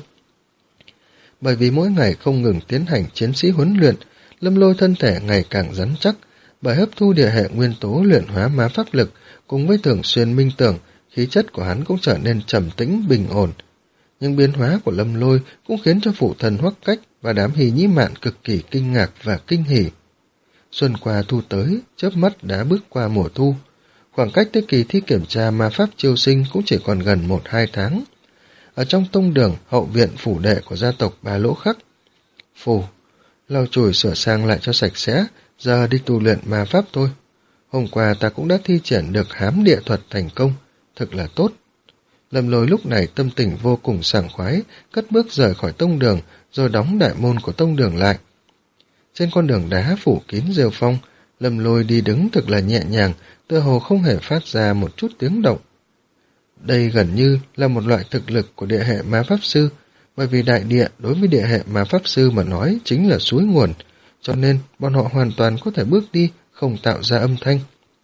Bởi vì mỗi ngày không ngừng tiến hành chiến sĩ huấn luyện, Lâm Lôi thân thể ngày càng rắn chắc, bởi hấp thu địa hệ nguyên tố luyện hóa ma pháp lực, cùng với thường xuyên minh tưởng, khí chất của hắn cũng trở nên trầm tĩnh, bình ổn. Nhưng biến hóa của Lâm Lôi cũng khiến cho phụ thần Hoắc Cách và đám Hỉ Nhĩ Mạn cực kỳ kinh ngạc và kinh hỉ. Xuân qua thu tới, chớp mắt đã bước qua mùa thu. Khoảng cách tới kỳ thi kiểm tra ma pháp chiêu sinh cũng chỉ còn gần một hai tháng. Ở trong tông đường, hậu viện phủ đệ của gia tộc Bà Lỗ Khắc, phù, lau chùi sửa sang lại cho sạch sẽ, giờ đi tu luyện ma pháp thôi. Hôm qua ta cũng đã thi triển được hám địa thuật thành công, thực là tốt. Lâm Lôi lúc này tâm tình vô cùng sảng khoái, cất bước rời khỏi tông đường, rồi đóng đại môn của tông đường lại. Trên con đường đá phủ kín rêu phong, Lâm Lôi đi đứng thực là nhẹ nhàng, tựa hồ không hề phát ra một chút tiếng động. Đây gần như là một loại thực lực của địa hệ ma pháp sư, bởi vì đại địa đối với địa hệ ma pháp sư mà nói chính là suối nguồn, cho nên bọn họ hoàn toàn có thể bước đi, không tạo ra âm thanh.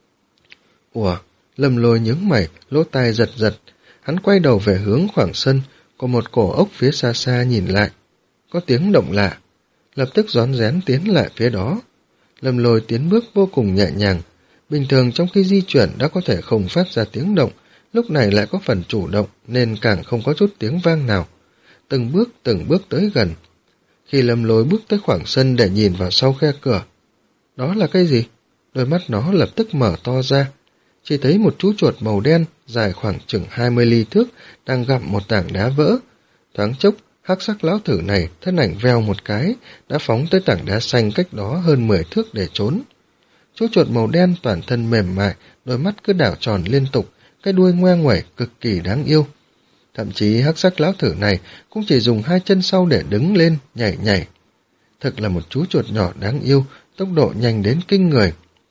Ủa, Lâm Lôi nhướng mày, lỗ tai giật giật, hắn quay đầu về hướng khoảng sân, có một cổ ốc phía xa xa nhìn lại. Có tiếng động lạ, lập tức rón rén tiến lại phía đó. Lâm Lôi tiến bước vô cùng nhẹ nhàng, bình thường trong khi di chuyển đã có thể không phát ra tiếng động, lúc này lại có phần chủ động nên càng không có chút tiếng vang nào. Từng bước từng bước tới gần. Khi Lâm Lôi bước tới khoảng sân để nhìn vào sau khe cửa, đó là cái gì? Đôi mắt nó lập tức mở to ra, chỉ thấy một chú chuột màu đen dài khoảng chừng hai mươi ly thước đang gặm một tảng đá vỡ. Thoáng chốc, hắc sắc lão thử này thân ảnh veo một cái đã phóng tới tảng đá xanh cách đó hơn mười thước để trốn. Chú chuột màu đen toàn thân mềm mại, đôi mắt cứ đảo tròn liên tục, cái đuôi ngoe nguẩy cực kỳ đáng yêu. Thậm chí hắc sắc lão thử này cũng chỉ dùng hai chân sau để đứng lên, nhảy nhảy. Thực là một chú chuột nhỏ đáng yêu, tốc độ nhanh đến kinh người.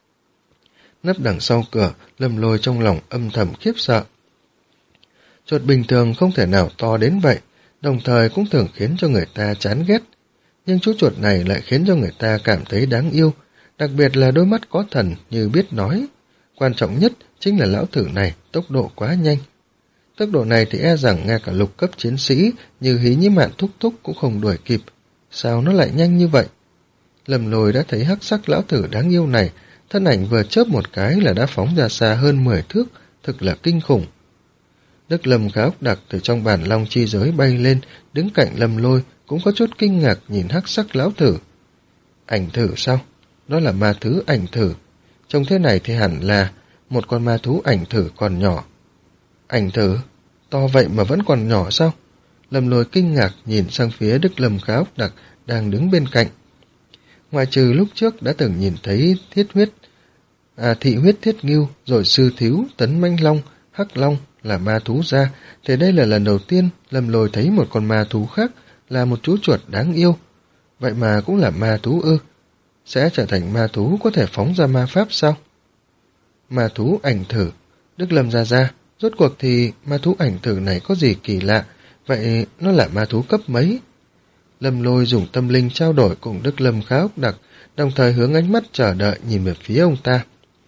Nấp đằng sau cửa, Lâm Lôi trong lòng âm thầm khiếp sợ. Chuột bình thường không thể nào to đến vậy, đồng thời cũng thường khiến cho người ta chán ghét. Nhưng chú chuột này lại khiến cho người ta cảm thấy đáng yêu, đặc biệt là đôi mắt có thần như biết nói. Quan trọng nhất chính là lão thử này tốc độ quá nhanh. Tốc độ này thì e rằng ngay cả lục cấp chiến sĩ như Hí Nhĩ Mạn thúc thúc cũng không đuổi kịp. Sao nó lại nhanh như vậy? Lâm Lôi đã thấy hắc sắc lão thử đáng yêu này, thân ảnh vừa chớp một cái là đã phóng ra xa hơn mười thước, thực là kinh khủng. Đức Lâm Khá Ốc Đặc từ trong bản long chi giới bay lên, đứng cạnh Lâm Lôi, cũng có chút kinh ngạc nhìn hắc sắc lão thử. Ảnh thử sao? Đó là ma thứ ảnh thử. Trông thế này thì hẳn là một con ma thú ảnh thử còn nhỏ. Ảnh thử? To vậy mà vẫn còn nhỏ sao? Lâm Lôi kinh ngạc nhìn sang phía Đức Lâm Khá Ốc Đặc đang đứng bên cạnh. Ngoại trừ lúc trước đã từng nhìn thấy thiết huyết, à thị huyết thiết ngưu, rồi sư thiếu, tấn manh long, hắc long là ma thú ra, thì đây là lần đầu tiên Lâm Lôi thấy một con ma thú khác là một chú chuột đáng yêu. Vậy mà cũng là ma thú ư? Sẽ trở thành ma thú có thể phóng ra ma pháp sao? Ma thú ảnh thử. Đức Lâm ra ra, rốt cuộc thì ma thú ảnh thử này có gì kỳ lạ? Vậy nó là ma thú cấp mấy? Lâm Lôi dùng tâm linh trao đổi cùng Đức Lâm Khá Ốc Đặc, đồng thời hướng ánh mắt chờ đợi nhìn về phía ông ta.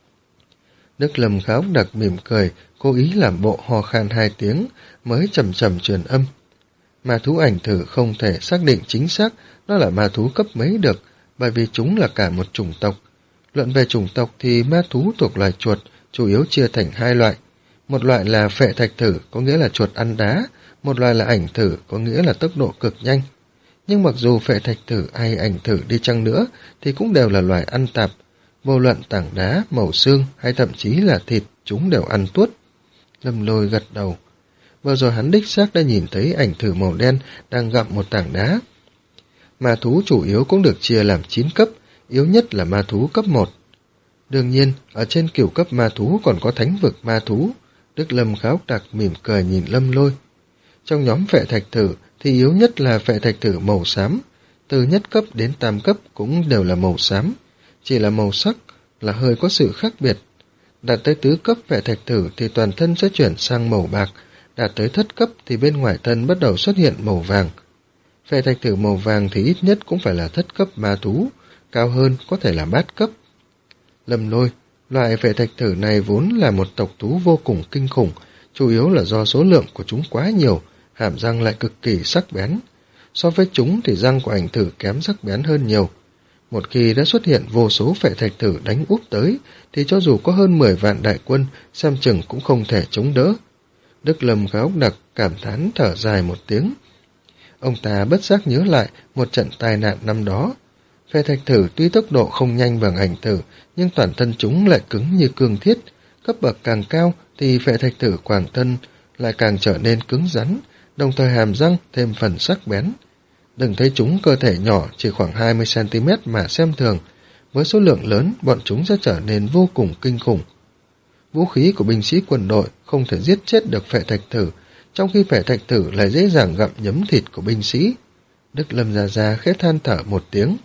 Đức Lâm Khá Ốc Đặc mỉm cười, cố ý làm bộ ho khan hai tiếng, mới chậm chậm truyền âm. Ma thú ảnh thử không thể xác định chính xác nó là ma thú cấp mấy được, bởi vì chúng là cả một chủng tộc. Luận về chủng tộc thì ma thú thuộc loài chuột chủ yếu chia thành hai loại. Một loại là phệ thạch thử, có nghĩa là chuột ăn đá, một loại là ảnh thử, có nghĩa là tốc độ cực nhanh. Nhưng mặc dù phệ thạch thử hay ảnh thử đi chăng nữa thì cũng đều là loài ăn tạp. Vô luận tảng đá, mẩu xương hay thậm chí là thịt, chúng đều ăn tuốt. Lâm Lôi gật đầu. Vừa rồi hắn đích xác đã nhìn thấy ảnh thử màu đen đang gặm một tảng đá. Ma thú chủ yếu cũng được chia làm chín cấp, yếu nhất là ma thú cấp một. Đương nhiên, ở trên cửu cấp ma thú còn có thánh vực ma thú. Đức Lâm Khá Ốc Đặc mỉm cười nhìn Lâm Lôi. Trong nhóm phệ thạch thử thì yếu nhất là phệ thạch thử màu xám, từ nhất cấp đến tam cấp cũng đều là màu xám, chỉ là màu sắc là hơi có sự khác biệt. Đạt tới tứ cấp phệ thạch thử thì toàn thân sẽ chuyển sang màu bạc, đạt tới thất cấp thì bên ngoài thân bắt đầu xuất hiện màu vàng. Phệ thạch thử màu vàng thì ít nhất cũng phải là thất cấp ma thú, cao hơn có thể là bát cấp. Lâm Lôi, loại phệ thạch thử này vốn là một tộc thú vô cùng kinh khủng, chủ yếu là do số lượng của chúng quá nhiều, hàm răng lại cực kỳ sắc bén. So với chúng thì răng của ảnh thử kém sắc bén hơn nhiều. Một khi đã xuất hiện vô số phệ thạch thử đánh úp tới, thì cho dù có hơn mười vạn đại quân, xem chừng cũng không thể chống đỡ. Đức Lâm Khá Ốc Đặc cảm thán thở dài một tiếng. Ông ta bất giác nhớ lại một trận tai nạn năm đó. Phệ thạch thử tuy tốc độ không nhanh bằng ảnh thử, nhưng toàn thân chúng lại cứng như cương thiết. Cấp bậc càng cao thì phệ thạch thử toàn thân lại càng trở nên cứng rắn, đồng thời hàm răng thêm phần sắc bén. Đừng thấy chúng cơ thể nhỏ chỉ khoảng hai mươi xăng ti mét mà xem thường, với số lượng lớn bọn chúng sẽ trở nên vô cùng kinh khủng. Vũ khí của binh sĩ quân đội không thể giết chết được phệ thạch thử, trong khi phệ thạch thử lại dễ dàng gặm nhấm thịt của binh sĩ. Đức Lâm Gia Gia khẽ than thở một tiếng.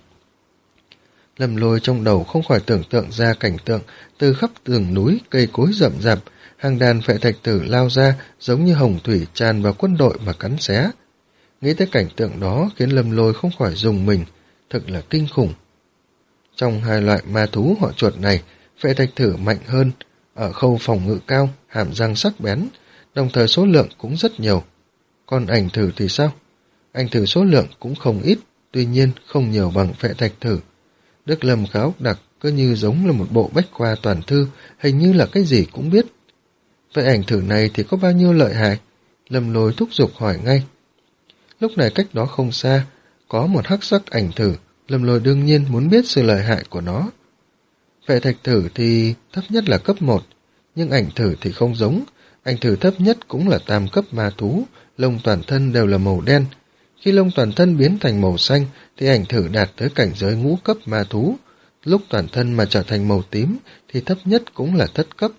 Lâm Lôi trong đầu không khỏi tưởng tượng ra cảnh tượng từ khắp rừng núi, cây cối rậm rạp, hàng đàn phệ thạch tử lao ra giống như hồng thủy tràn vào quân đội mà cắn xé. Nghĩ tới cảnh tượng đó khiến Lâm Lôi không khỏi rùng mình, thật là kinh khủng. Trong hai loại ma thú họ chuột này, phệ thạch thử mạnh hơn, ở khâu phòng ngự cao, hàm răng sắc bén, đồng thời số lượng cũng rất nhiều. Còn ảnh thử thì sao? Ảnh thử số lượng cũng không ít, tuy nhiên không nhiều bằng phệ thạch thử. Đức Lâm Khá Ốc Đặc cứ như giống là một bộ bách khoa toàn thư, hình như là cái gì cũng biết. Vậy ảnh thử này thì có bao nhiêu lợi hại? Lâm Lôi thúc giục hỏi ngay. Lúc này cách đó không xa, có một hắc sắc ảnh thử, Lâm Lôi đương nhiên muốn biết sự lợi hại của nó. Phệ thạch thử thì thấp nhất là cấp một, nhưng ảnh thử thì không giống, ảnh thử thấp nhất cũng là tam cấp ma thú, lông toàn thân đều là màu đen. Khi lông toàn thân biến thành màu xanh thì ảnh thử đạt tới cảnh giới ngũ cấp ma thú, lúc toàn thân mà trở thành màu tím thì thấp nhất cũng là thất cấp,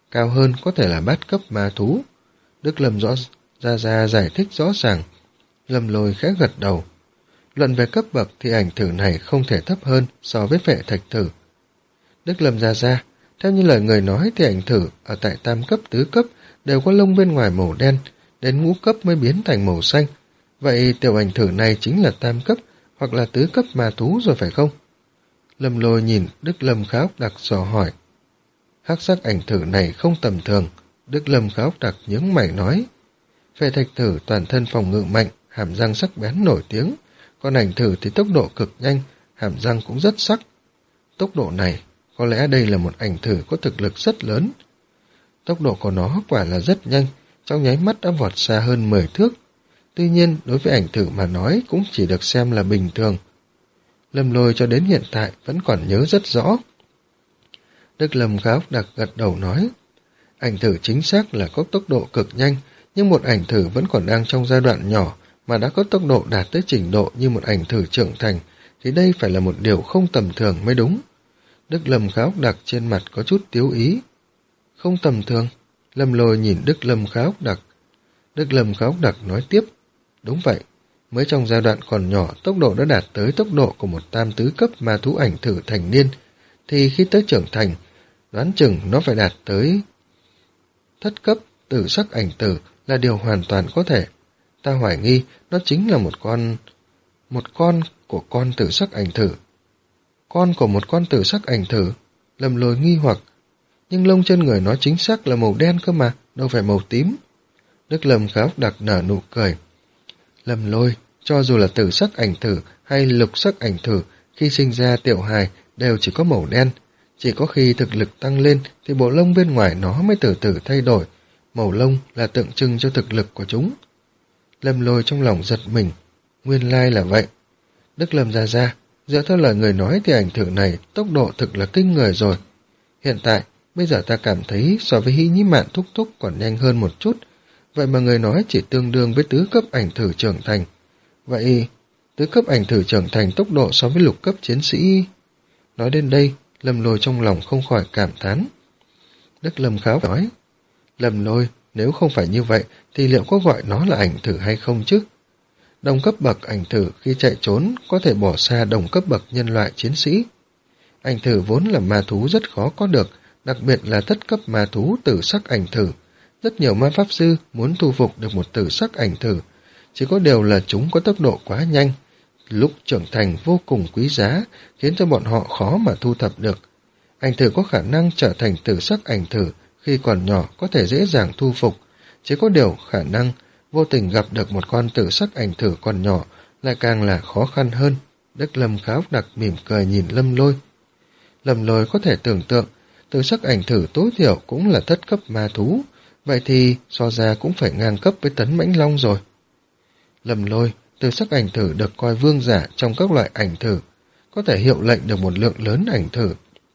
cao hơn có thể là bát cấp ma thú. Đức Lâm rõ ra ra giải thích rõ ràng. Lâm Lôi khẽ gật đầu. Luận về cấp bậc thì ảnh thử này không thể thấp hơn so với phệ thạch thử. Đức Lâm ra ra, theo như lời người nói thì ảnh thử ở tại tam cấp tứ cấp đều có lông bên ngoài màu đen, đến ngũ cấp mới biến thành màu xanh. Vậy tiểu ảnh thử này chính là tam cấp hoặc là tứ cấp ma thú rồi phải không? Lâm Lôi nhìn Đức Lâm Khá Ốc Đặc dò hỏi. Hắc sắc ảnh thử này không tầm thường. Đức Lâm Khá Ốc Đặc nhướng mày nói. Phệ thạch thử toàn thân phòng ngự mạnh, hàm răng sắc bén nổi tiếng, còn ảnh thử thì tốc độ cực nhanh, hàm răng cũng rất sắc. Tốc độ này, có lẽ đây là một ảnh thử có thực lực rất lớn. Tốc độ của nó quả là rất nhanh, trong nháy mắt đã vọt xa hơn mười thước. Tuy nhiên, đối với ảnh thử mà nói cũng chỉ được xem là bình thường. Lâm Lôi cho đến hiện tại vẫn còn nhớ rất rõ. Đức Lâm Khá Ốc Đặc gật đầu nói, ảnh thử chính xác là có tốc độ cực nhanh, nhưng một ảnh thử vẫn còn đang trong giai đoạn nhỏ mà đã có tốc độ đạt tới trình độ như một ảnh thử trưởng thành, thì đây phải là một điều không tầm thường mới đúng. Đức Lâm Khá Ốc Đặc trên mặt có chút tiếu ý. Không tầm thường? Lâm Lôi nhìn Đức Lâm Khá Ốc Đặc. Đức Lâm Khá Ốc Đặc nói tiếp, đúng vậy, mới trong giai đoạn còn nhỏ tốc độ đã đạt tới tốc độ của một tam tứ cấp ma thú ảnh thử thành niên, thì khi tới trưởng thành, đoán chừng nó phải đạt tới thất cấp tử sắc ảnh tử là điều hoàn toàn có thể. Ta hoài nghi nó chính là một con... một con của con tử sắc ảnh thử. Con của một con tử sắc ảnh thử? Lâm Lôi nghi hoặc. Nhưng lông trên người nó chính xác là màu đen cơ mà, đâu phải màu tím. Đức Lâm Khá Ốc Đặc nở nụ cười. Lâm Lôi, cho dù là tử sắc ảnh thử hay lục sắc ảnh thử, khi sinh ra tiểu hài đều chỉ có màu đen. Chỉ có khi thực lực tăng lên thì bộ lông bên ngoài nó mới từ từ thay đổi. Màu lông là tượng trưng cho thực lực của chúng. Lâm Lôi trong lòng giật mình. Nguyên lai là vậy. Đức Lâm ra ra, dựa theo lời người nói thì ảnh thử này tốc độ thực là kinh người rồi. Hiện tại, bây giờ ta cảm thấy so với Hy Nhĩ Mạn thúc thúc còn nhanh hơn một chút. Vậy mà người nói chỉ tương đương với tứ cấp ảnh thử trưởng thành. Vậy, tứ cấp ảnh thử trưởng thành tốc độ so với lục cấp chiến sĩ... Nói đến đây, Lâm Lôi trong lòng không khỏi cảm thán. Đức Lâm Khá nói, Lâm Lôi, nếu không phải như vậy thì liệu có gọi nó là ảnh thử hay không chứ? Đồng cấp bậc ảnh thử khi chạy trốn có thể bỏ xa đồng cấp bậc nhân loại chiến sĩ. Ảnh thử vốn là ma thú rất khó có được, đặc biệt là thất cấp ma thú tử sắc ảnh thử. Rất nhiều ma pháp sư muốn thu phục được một tử sắc ảnh thử, chỉ có điều là chúng có tốc độ quá nhanh. Lúc trưởng thành vô cùng quý giá, khiến cho bọn họ khó mà thu thập được. Ảnh thử có khả năng trở thành tử sắc ảnh thử khi còn nhỏ có thể dễ dàng thu phục, chỉ có điều khả năng vô tình gặp được một con tử sắc ảnh thử còn nhỏ lại càng là khó khăn hơn. Đức Lâm Khá Ốc Đặc mỉm cười nhìn Lâm Lôi. Lâm Lôi có thể tưởng tượng, tử sắc ảnh thử tối thiểu cũng là thất cấp ma thú, vậy thì so ra cũng phải ngang cấp với tấn mãnh long rồi. Lâm Lôi, tử sắc ảnh thử được coi vương giả trong các loại ảnh thử, có thể hiệu lệnh được một lượng lớn ảnh thử.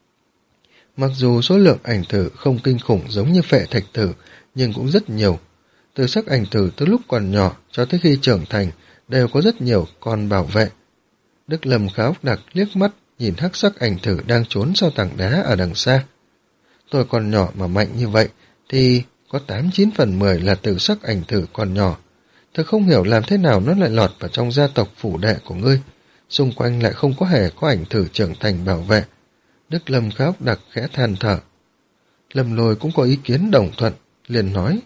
Mặc dù số lượng ảnh thử không kinh khủng giống như phệ thạch thử, nhưng cũng rất nhiều. Tử sắc ảnh thử từ lúc còn nhỏ cho tới khi trưởng thành đều có rất nhiều con bảo vệ. Đức Lâm Khá Ốc Đặc liếc mắt nhìn hắc sắc ảnh thử đang trốn sau tảng đá ở đằng xa. Tôi còn nhỏ mà mạnh như vậy thì có tám chín phần mười là tử sắc ảnh thử còn nhỏ. Tôi không hiểu làm thế nào nó lại lọt vào trong gia tộc phủ đệ của ngươi, xung quanh lại không có hề có ảnh thử trưởng thành bảo vệ. Đức Lâm Khá Ốc Đặc khẽ than thở. Lâm Lôi cũng có ý kiến đồng thuận, liền nói.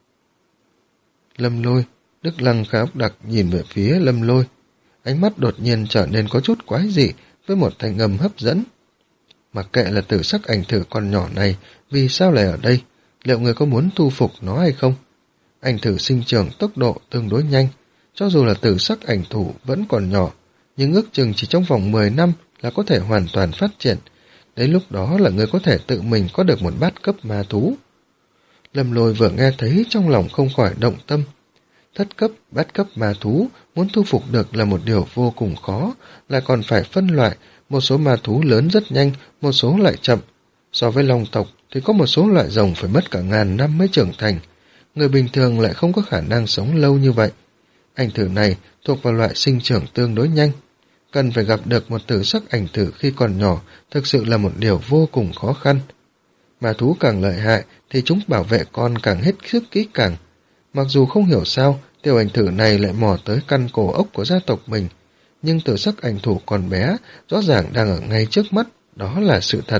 Lâm Lôi, Đức Lâm Khá Ốc Đặc nhìn về phía Lâm Lôi, ánh mắt đột nhiên trở nên có chút quái dị với một thanh âm hấp dẫn. Mặc kệ là tử sắc ảnh thử con nhỏ này, vì sao lại ở đây? Liệu người có muốn thu phục nó hay không? Ảnh thử sinh trưởng tốc độ tương đối nhanh, cho dù là tử sắc ảnh thủ vẫn còn nhỏ, nhưng ước chừng chỉ trong vòng mười năm là có thể hoàn toàn phát triển. Đến lúc đó là người có thể tự mình có được một bát cấp ma thú. Lâm Lôi vừa nghe thấy trong lòng không khỏi động tâm. Thất cấp, bát cấp ma thú muốn thu phục được là một điều vô cùng khó, lại còn phải phân loại, một số ma thú lớn rất nhanh, một số lại chậm. So với long tộc thì có một số loại rồng phải mất cả ngàn năm mới trưởng thành. Người bình thường lại không có khả năng sống lâu như vậy. Ảnh thử này thuộc vào loại sinh trưởng tương đối nhanh. Cần phải gặp được một tử sắc ảnh thử khi còn nhỏ thực sự là một điều vô cùng khó khăn. Ma thú càng lợi hại thì chúng bảo vệ con càng hết sức kỹ càng. Mặc dù không hiểu sao, tiểu ảnh thử này lại mò tới căn cổ ốc của gia tộc mình, nhưng tử sắc ảnh thủ còn bé, rõ ràng đang ở ngay trước mắt, đó là sự thật.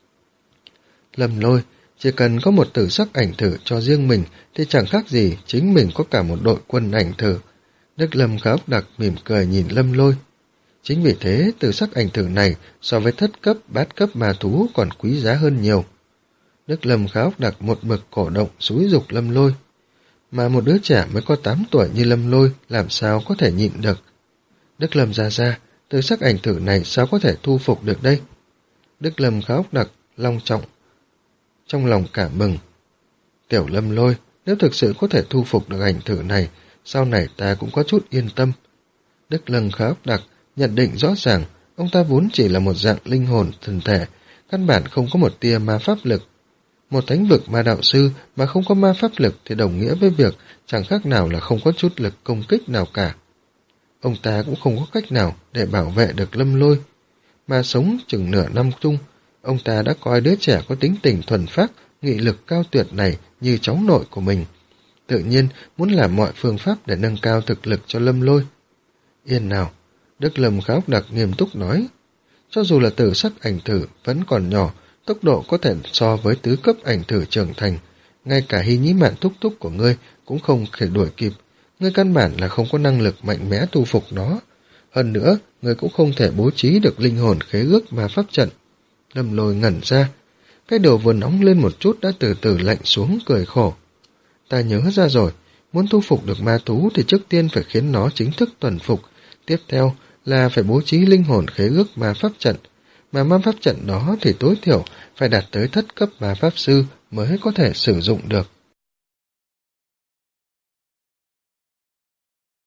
Lâm Lôi, chỉ cần có một tử sắc ảnh thử cho riêng mình thì chẳng khác gì chính mình có cả một đội quân ảnh thử. Đức Lâm Khá Ốc Đặc mỉm cười nhìn Lâm Lôi. Chính vì thế, tử sắc ảnh thử này so với thất cấp, bát cấp ma thú còn quý giá hơn nhiều. Đức Lâm Khá Ốc Đặc một mực cổ động xúi giục Lâm Lôi. Mà một đứa trẻ mới có tám tuổi như Lâm Lôi làm sao có thể nhịn được. Đức Lâm ra ra, tử sắc ảnh thử này sao có thể thu phục được đây? Đức Lâm Khá Ốc Đặc long trọng, trong lòng cảm mừng. Tiểu Lâm Lôi, nếu thực sự có thể thu phục được ảnh thử này, sau này ta cũng có chút yên tâm. Đức Lâm Khá Ốc Đặc nhận định rõ ràng, ông ta vốn chỉ là một dạng linh hồn thần thể, căn bản không có một tia ma pháp lực. Một thánh vực ma đạo sư mà không có ma pháp lực thì đồng nghĩa với việc chẳng khác nào là không có chút lực công kích nào cả. Ông ta cũng không có cách nào để bảo vệ được Lâm Lôi. Mà sống chừng nửa năm chung, ông ta đã coi đứa trẻ có tính tình thuần phác, nghị lực cao tuyệt này như cháu nội của mình. Tự nhiên muốn làm mọi phương pháp để nâng cao thực lực cho Lâm Lôi. Yên nào, Đức Lâm Khá Ốc Đặc nghiêm túc nói. Cho dù là tử sắc ảnh thử vẫn còn nhỏ, tốc độ có thể so với tứ cấp ảnh thử trưởng thành. Ngay cả Hy Nhĩ Mạn thúc thúc của ngươi cũng không thể đuổi kịp. Ngươi căn bản là không có năng lực mạnh mẽ thu phục nó. Hơn nữa, ngươi cũng không thể bố trí được linh hồn khế ước ma pháp trận. Lâm Lôi ngẩn ra. Cái đầu vừa nóng lên một chút đã từ từ lạnh xuống, cười khổ. Ta nhớ ra rồi, muốn thu phục được ma thú thì trước tiên phải khiến nó chính thức tuần phục. Tiếp theo là phải bố trí linh hồn khế ước ma pháp trận. Mà ma pháp trận đó thì tối thiểu phải đạt tới thất cấp ma pháp sư mới có thể sử dụng được.